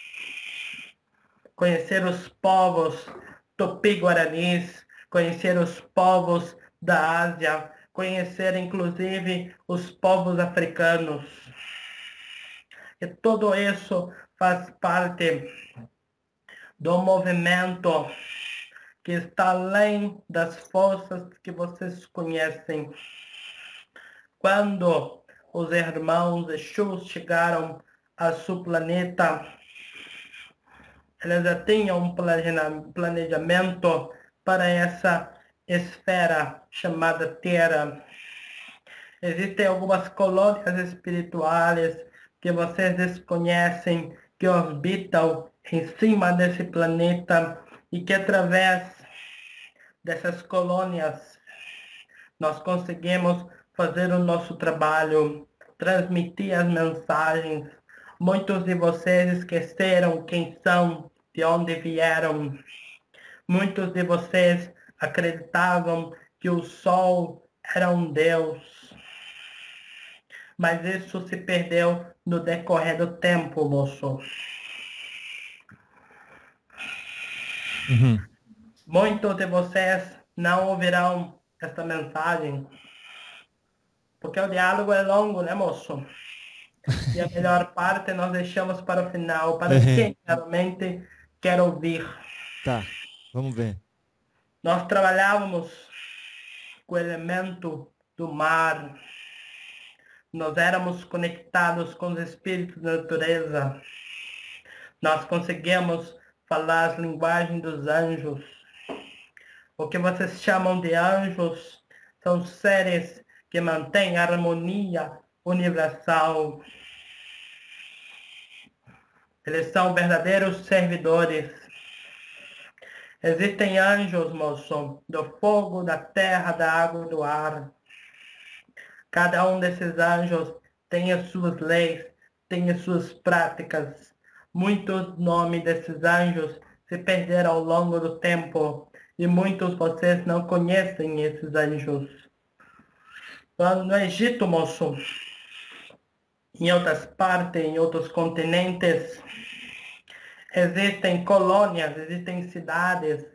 Conhecer os povos tupi-guaranis, conhecer os povos da Ásia, conhecer inclusive os povos africanos. E tudo isso faz parte do movimento que está além das forças que vocês conhecem. Quando os irmãos Exus chegaram ao seu planeta, eles já tinham um planejamento para essa esfera chamada Terra. Existem algumas colônias espirituais que vocês desconhecem, que orbitam em cima desse planeta e que através dessas colônias nós conseguimos fazer o nosso trabalho, transmitir as mensagens. Muitos de vocês esqueceram quem são, de onde vieram. Muitos de vocês acreditavam que o Sol era um Deus. Mas isso se perdeu no decorrer do tempo, moço. Muitos de vocês não ouvirão esta mensagem, porque o diálogo é longo, né, moço? E a melhor parte nós deixamos para o final, para quem realmente quer ouvir. Tá, vamos ver. Nós trabalhávamos com o elemento do mar. Nós éramos conectados com os espíritos da natureza. Nós conseguimos falar as linguagens dos anjos. O que vocês chamam de anjos são seres que mantêm a harmonia universal. Eles são verdadeiros servidores. Existem anjos, moço, do fogo, da terra, da água e do ar. Cada um desses anjos tem as suas leis, tem as suas práticas. Muitos nomes desses anjos se perderam ao longo do tempo e muitos de vocês não conhecem esses anjos. No Egito, moço, em outras partes, em outros continentes, existem colônias, existem cidades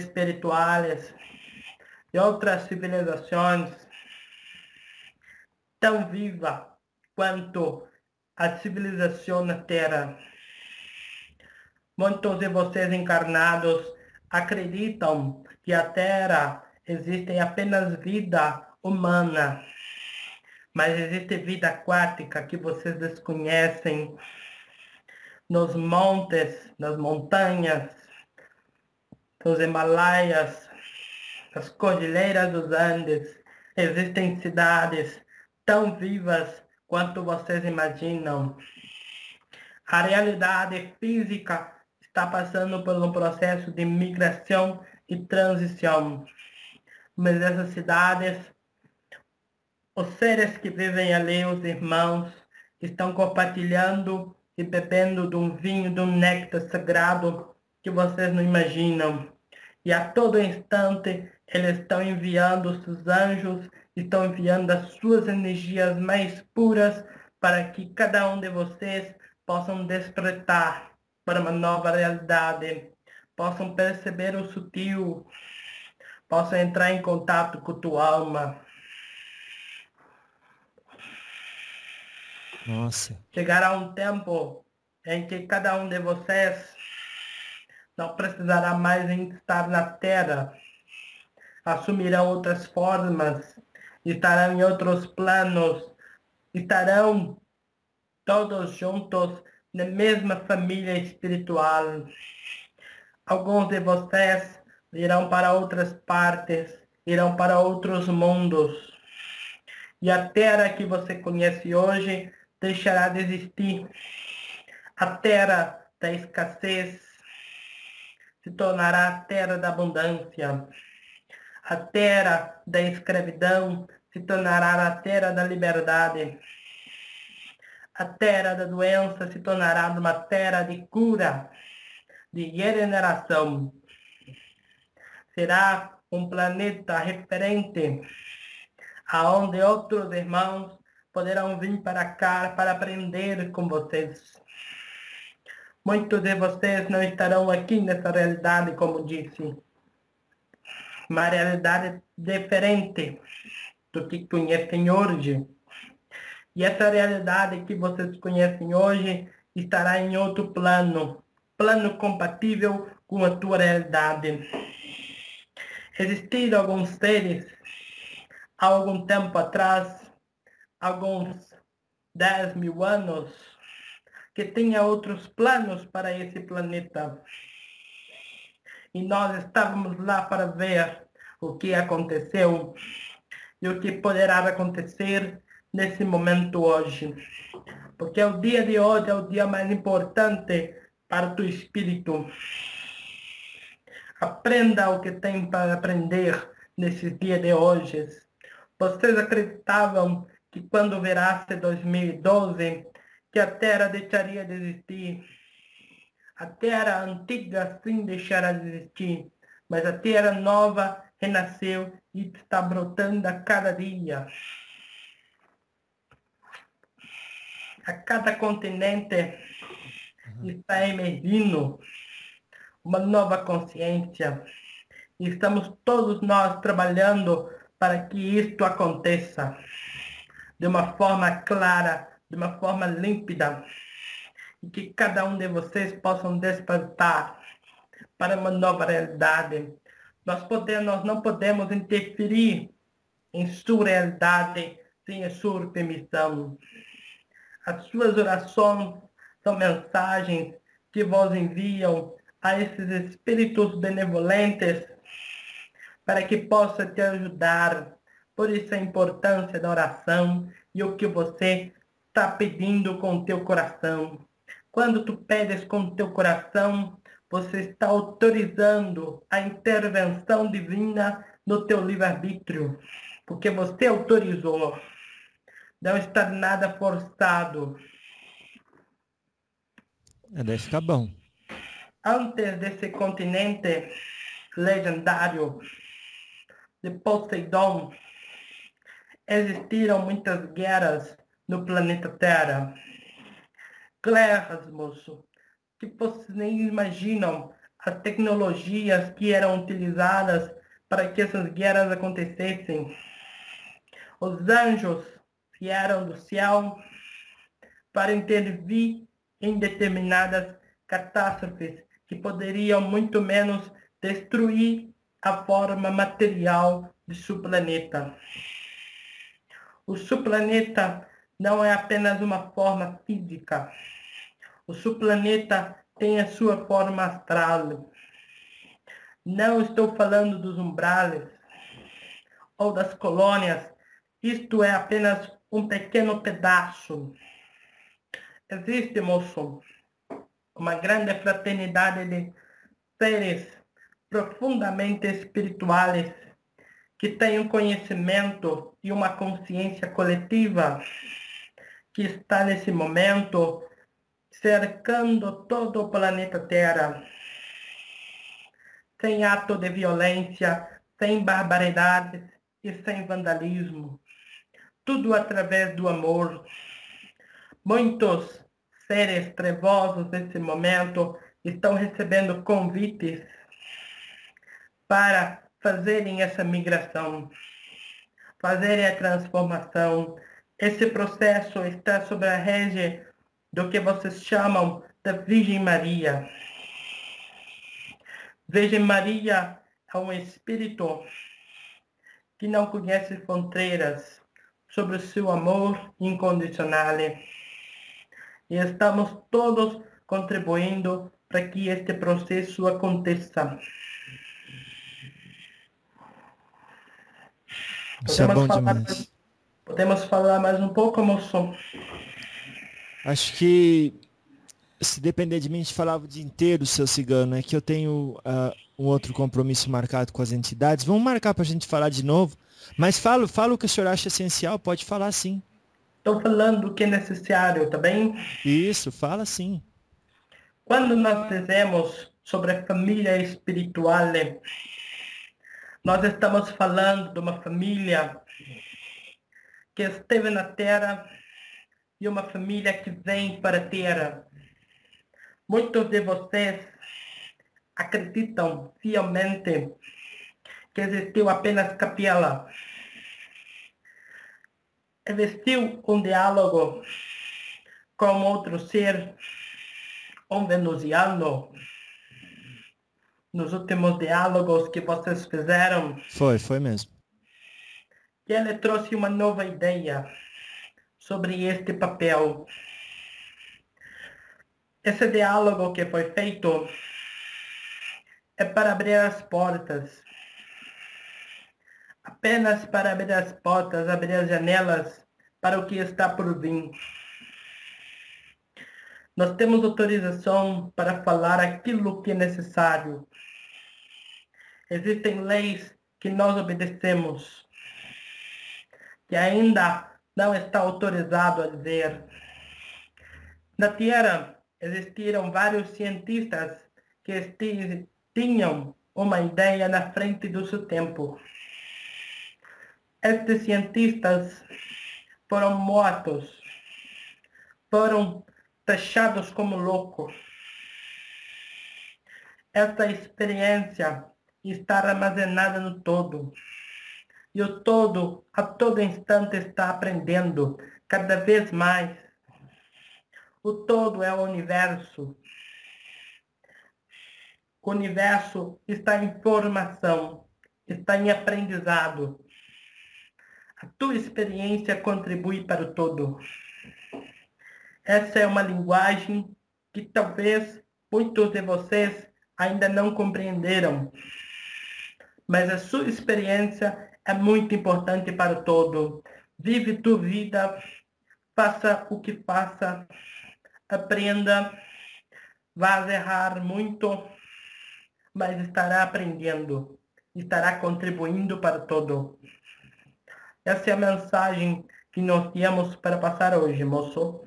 espirituais e outras civilizações tão viva quanto a civilização na Terra. Muitos de vocês encarnados acreditam que a Terra existe apenas vida humana, mas existe vida aquática que vocês desconhecem nos montes, nas montanhas, nos Himalaias, nas cordilheiras dos Andes. Existem cidades tão vivas quanto vocês imaginam. A realidade física está passando por um processo de migração e transição. Mas essas cidades, os seres que vivem ali, os irmãos, estão compartilhando e bebendo de um vinho, de um néctar sagrado que vocês não imaginam. E a todo instante, eles estão enviando os seus anjos, estão enviando as suas energias mais puras para que cada um de vocês possam despertar para uma nova realidade, possam perceber o sutil, possam entrar em contato com a tua alma. Nossa. Chegará um tempo em que cada um de vocês não precisará mais estar na Terra, assumirão outras formas, estarão em outros planos, estarão todos juntos na mesma família espiritual. Alguns de vocês irão para outras partes, irão para outros mundos. E a Terra que você conhece hoje deixará de existir. A Terra da escassez se tornará a Terra da abundância. A Terra da escravidão se tornará a Terra da liberdade. A Terra da doença se tornará uma terra de cura, de regeneração. Será um planeta referente, aonde outros irmãos poderão vir para cá para aprender com vocês. Muitos de vocês não estarão aqui nessa realidade, como disse. Uma realidade diferente do que conhecem hoje. E essa realidade que vocês conhecem hoje estará em outro plano, plano compatível com a tua realidade. Existiram alguns seres, há algum tempo atrás, alguns 10.000 anos, que tinha outros planos para esse planeta. E nós estávamos lá para ver o que aconteceu e o que poderá acontecer nesse momento hoje. Porque o dia de hoje é o dia mais importante para o teu espírito. Aprenda o que tem para aprender nesse dia de hoje. Vocês acreditavam que quando virasse 2012, que a Terra deixaria de existir? A Terra antiga sim deixará de existir, mas a Terra nova renasceu e está brotando a cada dia. A cada continente está emergindo uma nova consciência. E estamos todos nós trabalhando para que isto aconteça de uma forma clara, de uma forma límpida, e que cada um de vocês possam despertar para uma nova realidade. Nós não podemos interferir em sua realidade sem a sua permissão. As suas orações são mensagens que vos enviam a esses espíritos benevolentes para que possa te ajudar. Por isso a importância da oração e o que você está pedindo com o teu coração. Quando tu pedes com o teu coração, você está autorizando a intervenção divina no teu livre-arbítrio, porque você autorizou. Não está nada forçado. Deve ficar bom. Antes desse continente legendário de Poseidon, existiram muitas guerras no planeta Terra. Guerras, moço, que vocês nem imaginam as tecnologias que eram utilizadas para que essas guerras acontecessem. Os anjos vieram do céu para intervir em determinadas catástrofes que poderiam muito menos destruir a forma material de seu planeta. O seu planeta não é apenas uma forma física. O seu planeta tem a sua forma astral. Não estou falando dos umbrales ou das colônias. Isto é apenas um pequeno pedaço. Existe, moço, uma grande fraternidade de seres profundamente espirituais que têm um conhecimento e uma consciência coletiva que está nesse momento cercando todo o planeta Terra, sem ato de violência, sem barbaridades e sem vandalismo. Tudo através do amor. Muitos seres trevosos nesse momento estão recebendo convites para fazerem essa migração, fazerem a transformação. Esse processo está sob a régea do que vocês chamam da Virgem Maria. Virgem Maria é um espírito que não conhece fronteiras sobre o seu amor incondicional. E estamos todos contribuindo para que este processo aconteça. Isso é bom demais. Podemos falar mais um pouco, moço? Acho que, se depender de mim, a gente falava o dia inteiro, seu cigano. É que eu tenho um outro compromisso marcado com as entidades. Vamos marcar para a gente falar de novo. Mas fala o que o senhor acha essencial, pode falar sim. Estou falando o que é necessário, tá bem? Isso, fala sim. Quando nós dizemos sobre a família espiritual, nós estamos falando de uma família que esteve na Terra e uma família que vem para a Terra. Muitos de vocês acreditam fielmente que existiu apenas capela. Existiu um diálogo com outro ser, um venusiano, nos últimos diálogos que vocês fizeram. Foi mesmo. E ele trouxe uma nova ideia sobre este papel. Esse diálogo que foi feito é para abrir as portas. Apenas para abrir as portas, abrir as janelas para o que está por vir. Nós temos autorização para falar aquilo que é necessário. Existem leis que nós obedecemos, que ainda não está autorizado a dizer. Na Terra existiram vários cientistas que tinham uma ideia na frente do seu tempo. Estes cientistas foram mortos, foram taxados como loucos. Esta experiência está armazenada no todo. E o todo, a todo instante, está aprendendo cada vez mais. O todo é o universo. O universo está em formação, está em aprendizado. A tua experiência contribui para o todo. Essa é uma linguagem que talvez muitos de vocês ainda não compreenderam. Mas a sua experiência é muito importante para o todo. Vive tua vida, faça o que faça, aprenda, vai errar muito, mas estará aprendendo, estará contribuindo para o todo. Essa é a mensagem que nós temos para passar hoje, moço.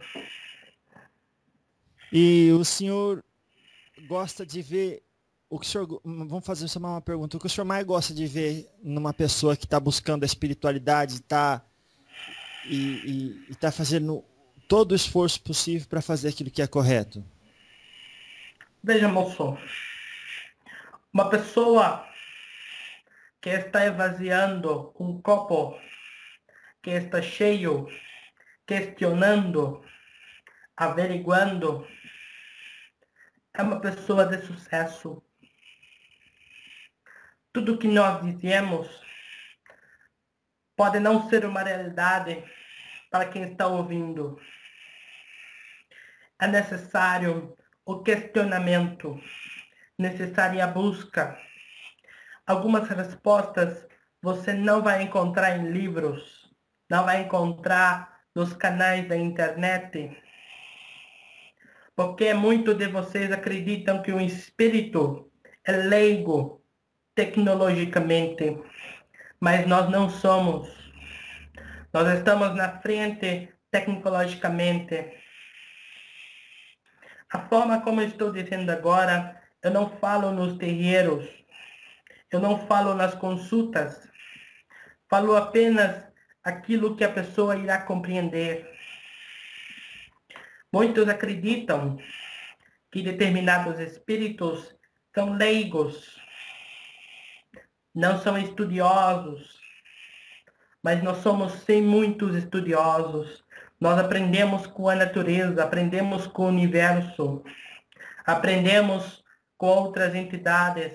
E o senhor gosta de ver o que o senhor, vamos fazer só uma pergunta, o que o senhor mais gosta de ver numa pessoa que está buscando a espiritualidade, está fazendo todo o esforço possível para fazer aquilo que é correto? Veja, moço, uma pessoa que está esvaziando um copo que está cheio, questionando, averiguando, é uma pessoa de sucesso. Tudo que nós dizemos pode não ser uma realidade para quem está ouvindo. É necessário o questionamento, necessária a busca. Algumas respostas você não vai encontrar em livros, não vai encontrar nos canais da internet, porque muitos de vocês acreditam que o espírito é leigo tecnologicamente, mas nós não somos. Nós estamos na frente tecnologicamente. A forma como eu estou dizendo agora, eu não falo nos terreiros, eu não falo nas consultas, falo apenas aquilo que a pessoa irá compreender. Muitos acreditam que determinados espíritos são leigos, não são estudiosos, mas nós somos sim muitos estudiosos. Nós aprendemos com a natureza, aprendemos com o universo, aprendemos com outras entidades,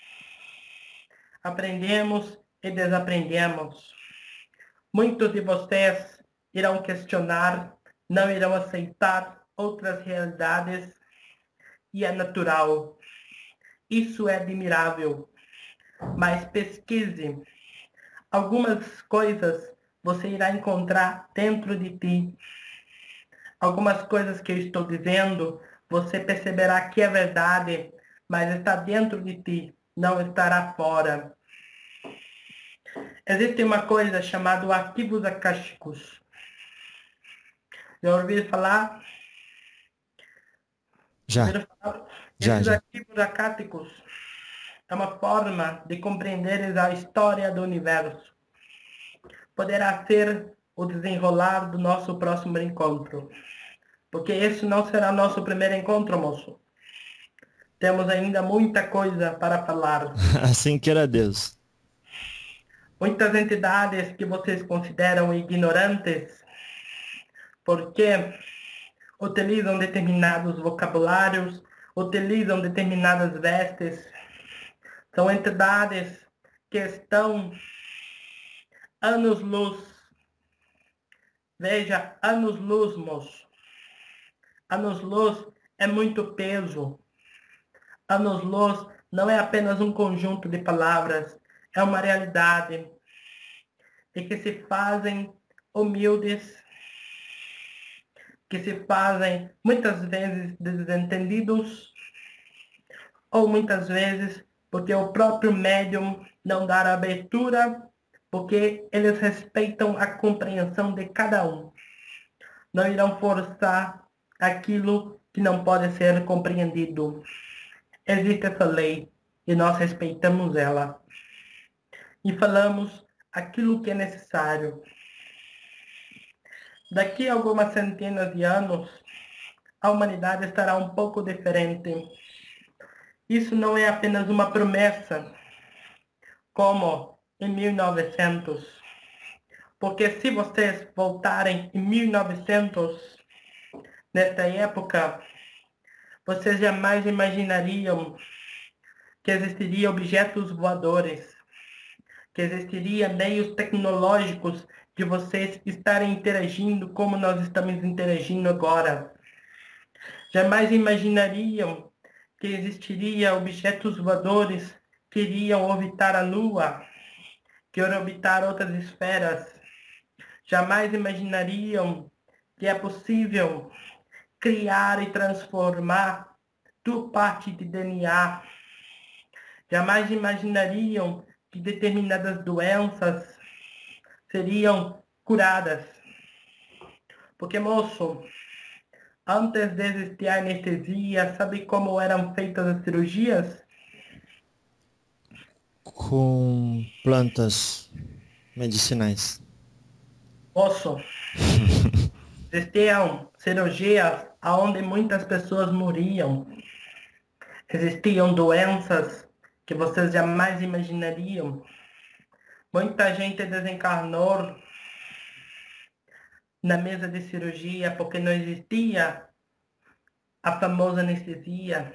aprendemos e desaprendemos. Muitos de vocês irão questionar, não irão aceitar outras realidades, e é natural. Isso é admirável. Mas pesquise. Algumas coisas você irá encontrar dentro de ti. Algumas coisas que eu estou dizendo, você perceberá que é verdade, mas está dentro de ti, não estará fora. Existe uma coisa chamada arquivos acásticos. Já ouviram falar? Já. Esses arquivos acásticos é uma forma de compreender a história do universo. Poderá ser o desenrolar do nosso próximo encontro. Porque esse não será nosso primeiro encontro, moço. Temos ainda muita coisa para falar. Assim queira Deus. Muitas entidades que vocês consideram ignorantes, porque utilizam determinados vocabulários, utilizam determinadas vestes, são entidades que estão anos-luz. Veja, anos-luz, moço. Anos-luz é muito peso. Anos-luz não é apenas um conjunto de palavras, é uma realidade. E que se fazem humildes, que se fazem muitas vezes desentendidos, ou muitas vezes porque o próprio médium não dá abertura, porque eles respeitam a compreensão de cada um. Não irão forçar aquilo que não pode ser compreendido. Existe essa lei e nós respeitamos ela. E falamos aquilo que é necessário. Daqui a algumas centenas de anos, a humanidade estará um pouco diferente. Isso não é apenas uma promessa, como em 1900. Porque se vocês voltarem em 1900, nesta época, vocês jamais imaginariam que existiria objetos voadores, que existiria meios tecnológicos de vocês estarem interagindo como nós estamos interagindo agora. Jamais imaginariam que existiria objetos voadores que iriam orbitar a Lua, que iriam orbitar outras esferas. Jamais imaginariam que é possível criar e transformar tua parte de DNA. Jamais imaginariam que determinadas doenças seriam curadas. Porque, moço, antes de existir a anestesia, sabe como eram feitas as cirurgias? Com plantas medicinais. Moço, existiam cirurgias onde muitas pessoas morriam. Existiam doenças que vocês jamais imaginariam. Muita gente desencarnou na mesa de cirurgia, porque não existia a famosa anestesia.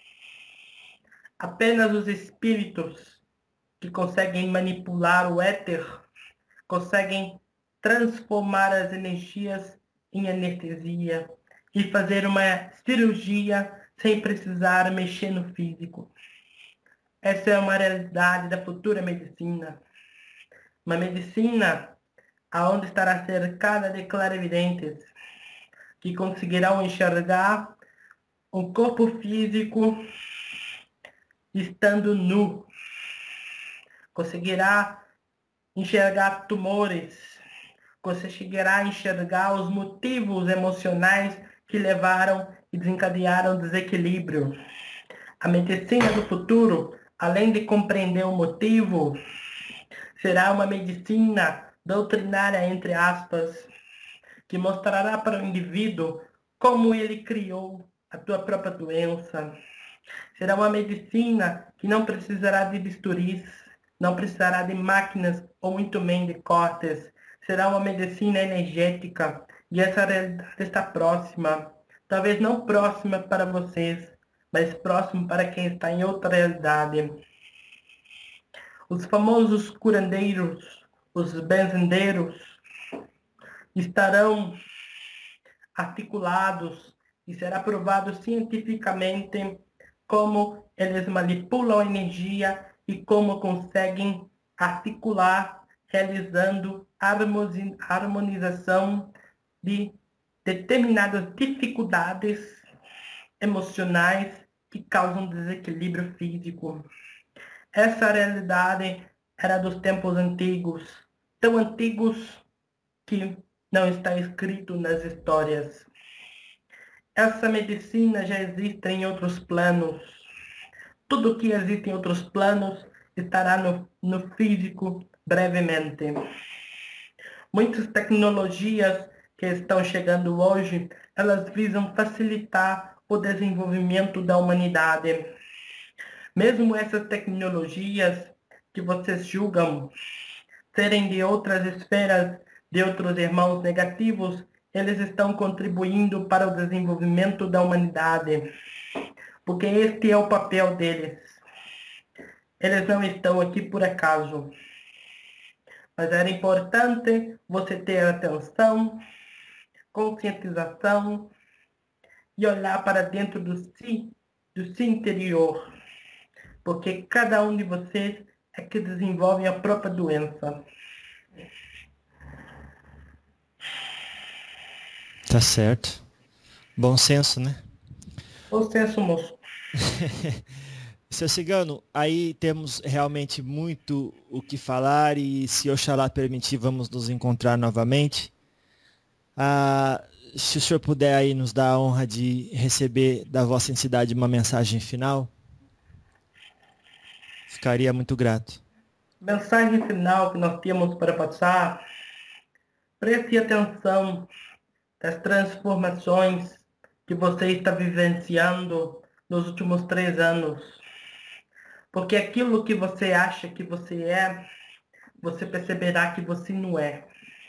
Apenas os espíritos que conseguem manipular o éter, conseguem transformar as energias em anestesia e fazer uma cirurgia sem precisar mexer no físico. Essa é uma realidade da futura medicina. Uma medicina aonde estará cercada de clarividentes que conseguirão enxergar o corpo físico estando nu. Conseguirá enxergar tumores, conseguirá enxergar os motivos emocionais que levaram e desencadearam o desequilíbrio. A medicina do futuro, além de compreender o motivo, será uma medicina doutrinária, entre aspas, que mostrará para o indivíduo como ele criou a tua própria doença. Será uma medicina que não precisará de bisturis, não precisará de máquinas ou muito menos de cortes. Será uma medicina energética e essa realidade está próxima. Talvez não próxima para vocês, mas próximo para quem está em outra realidade. Os famosos curandeiros, os benzendeiros, estarão articulados e será provado cientificamente como eles manipulam a energia e como conseguem articular, realizando harmonização de determinadas dificuldades emocionais que causam desequilíbrio físico. Essa realidade era dos tempos antigos, tão antigos que não está escrito nas histórias. Essa medicina já existe em outros planos. Tudo que existe em outros planos estará no físico brevemente. Muitas tecnologias que estão chegando hoje, elas visam facilitar o desenvolvimento da humanidade. Mesmo essas tecnologias que vocês julgam serem de outras esferas, de outros irmãos negativos, eles estão contribuindo para o desenvolvimento da humanidade, porque este é o papel deles. Eles não estão aqui por acaso. Mas era importante você ter atenção, conscientização e olhar para dentro do si interior, porque cada um de vocês é que desenvolve a própria doença. Tá certo. Bom senso, né? Bom senso, moço. Seu Cigano, aí temos realmente muito o que falar e, se Oxalá permitir, vamos nos encontrar novamente. Se o senhor puder aí nos dar a honra de receber da vossa entidade uma mensagem final, ficaria muito grato. Mensagem final que nós temos para passar: preste atenção das transformações que você está vivenciando nos últimos 3 anos. Porque aquilo que você acha que você é, você perceberá que você não é.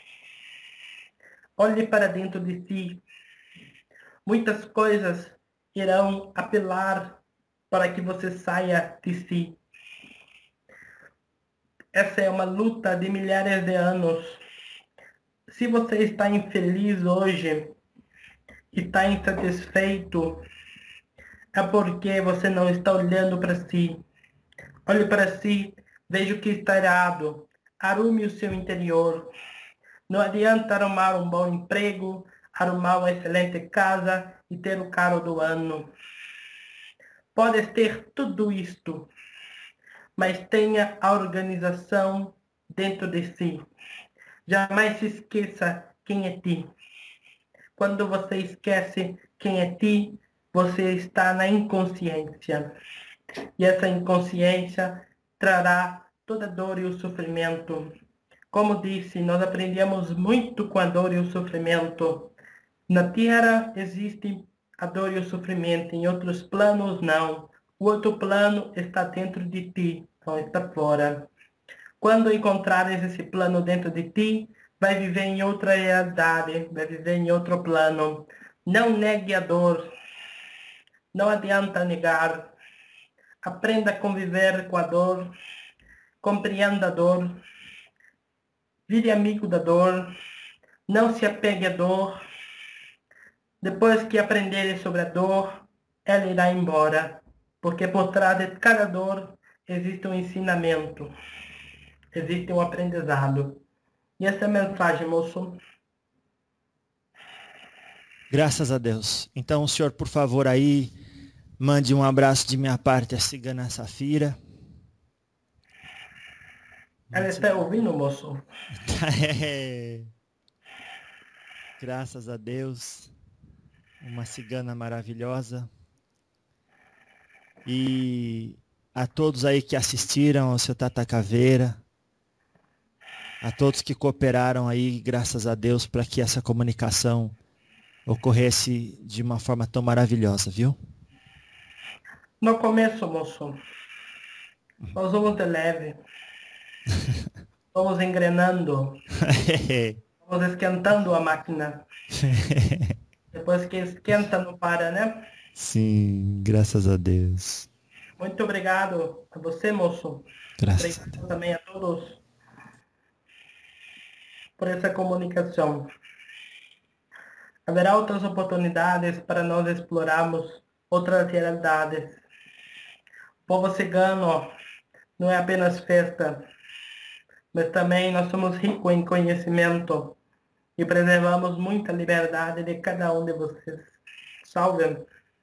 Olhe para dentro de si. Muitas coisas irão apelar para que você saia de si. Essa é uma luta de milhares de anos. Se você está infeliz hoje e está insatisfeito, é porque você não está olhando para si. Olhe para si, veja o que está errado. Arrume o seu interior. Não adianta arrumar um bom emprego, arrumar uma excelente casa e ter o carro do ano. Podes ter tudo isto, mas tenha a organização dentro de si. Jamais se esqueça quem é ti. Quando você esquece quem é ti, você está na inconsciência. E essa inconsciência trará toda a dor e o sofrimento. Como disse, nós aprendemos muito com a dor e o sofrimento. Na Terra existe a dor e o sofrimento, em outros planos não. O outro plano está dentro de ti, não está fora. Quando encontrares esse plano dentro de ti, vai viver em outra realidade, vai viver em outro plano. Não negue a dor, não adianta negar. Aprenda a conviver com a dor, compreenda a dor, vire amigo da dor, não se apegue à dor. Depois que aprender sobre a dor, ela irá embora, porque por trás de cada dor existe um ensinamento, existe um aprendizado. E essa é a mensagem, moço. Graças a Deus. Então, o senhor, por favor, aí, mande um abraço de minha parte à cigana Safira. Ela está ouvindo, moço? É. Graças a Deus. Uma cigana maravilhosa. E a todos aí que assistiram ao seu Tata Caveira, a todos que cooperaram aí, graças a Deus, para que essa comunicação ocorresse de uma forma tão maravilhosa, viu? No começo, moço, nós vamos de leve. Vamos engrenando. Vamos esquentando a máquina. Depois que esquenta, não para, né? Sim, graças a Deus. Muito obrigado a você, moço. Graças a Obrigado Deus. também a todos por essa comunicação. Haverá outras oportunidades para nós explorarmos outras realidades. O povo cigano não é apenas festa, mas também nós somos ricos em conhecimento e preservamos muita liberdade de cada um de vocês. Salve!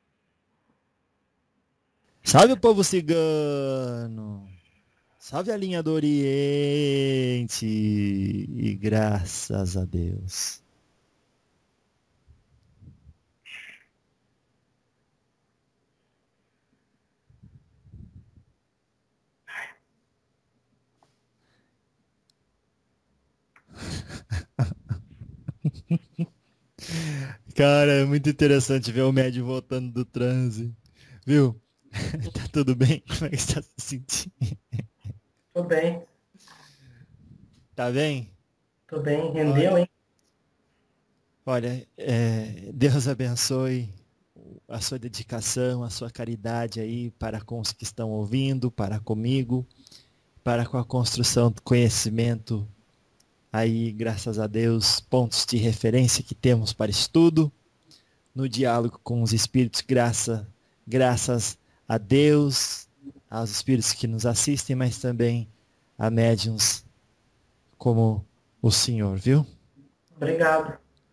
Salve o povo cigano! Salve a linha do Oriente! E graças a Deus. Cara, é muito interessante ver o médium voltando do transe. Viu? Tá tudo bem? Como é que você tá se sentindo? Tô bem, Tá bem? tô bem. Rendeu, hein? Olha, Deus abençoe a sua dedicação, a sua caridade aí para com os que estão ouvindo, para comigo, para com a construção do conhecimento aí, graças a Deus, pontos de referência que temos para estudo, no diálogo com os espíritos, graças a Deus, aos espíritos que nos assistem, mas também a médiuns como o senhor, viu? Obrigado.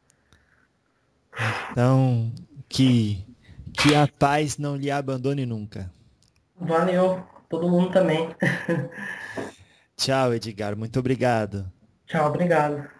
Então, que a paz não lhe abandone nunca. Valeu. Todo mundo também. Tchau, Edgar. Muito obrigado. Tchau, obrigado.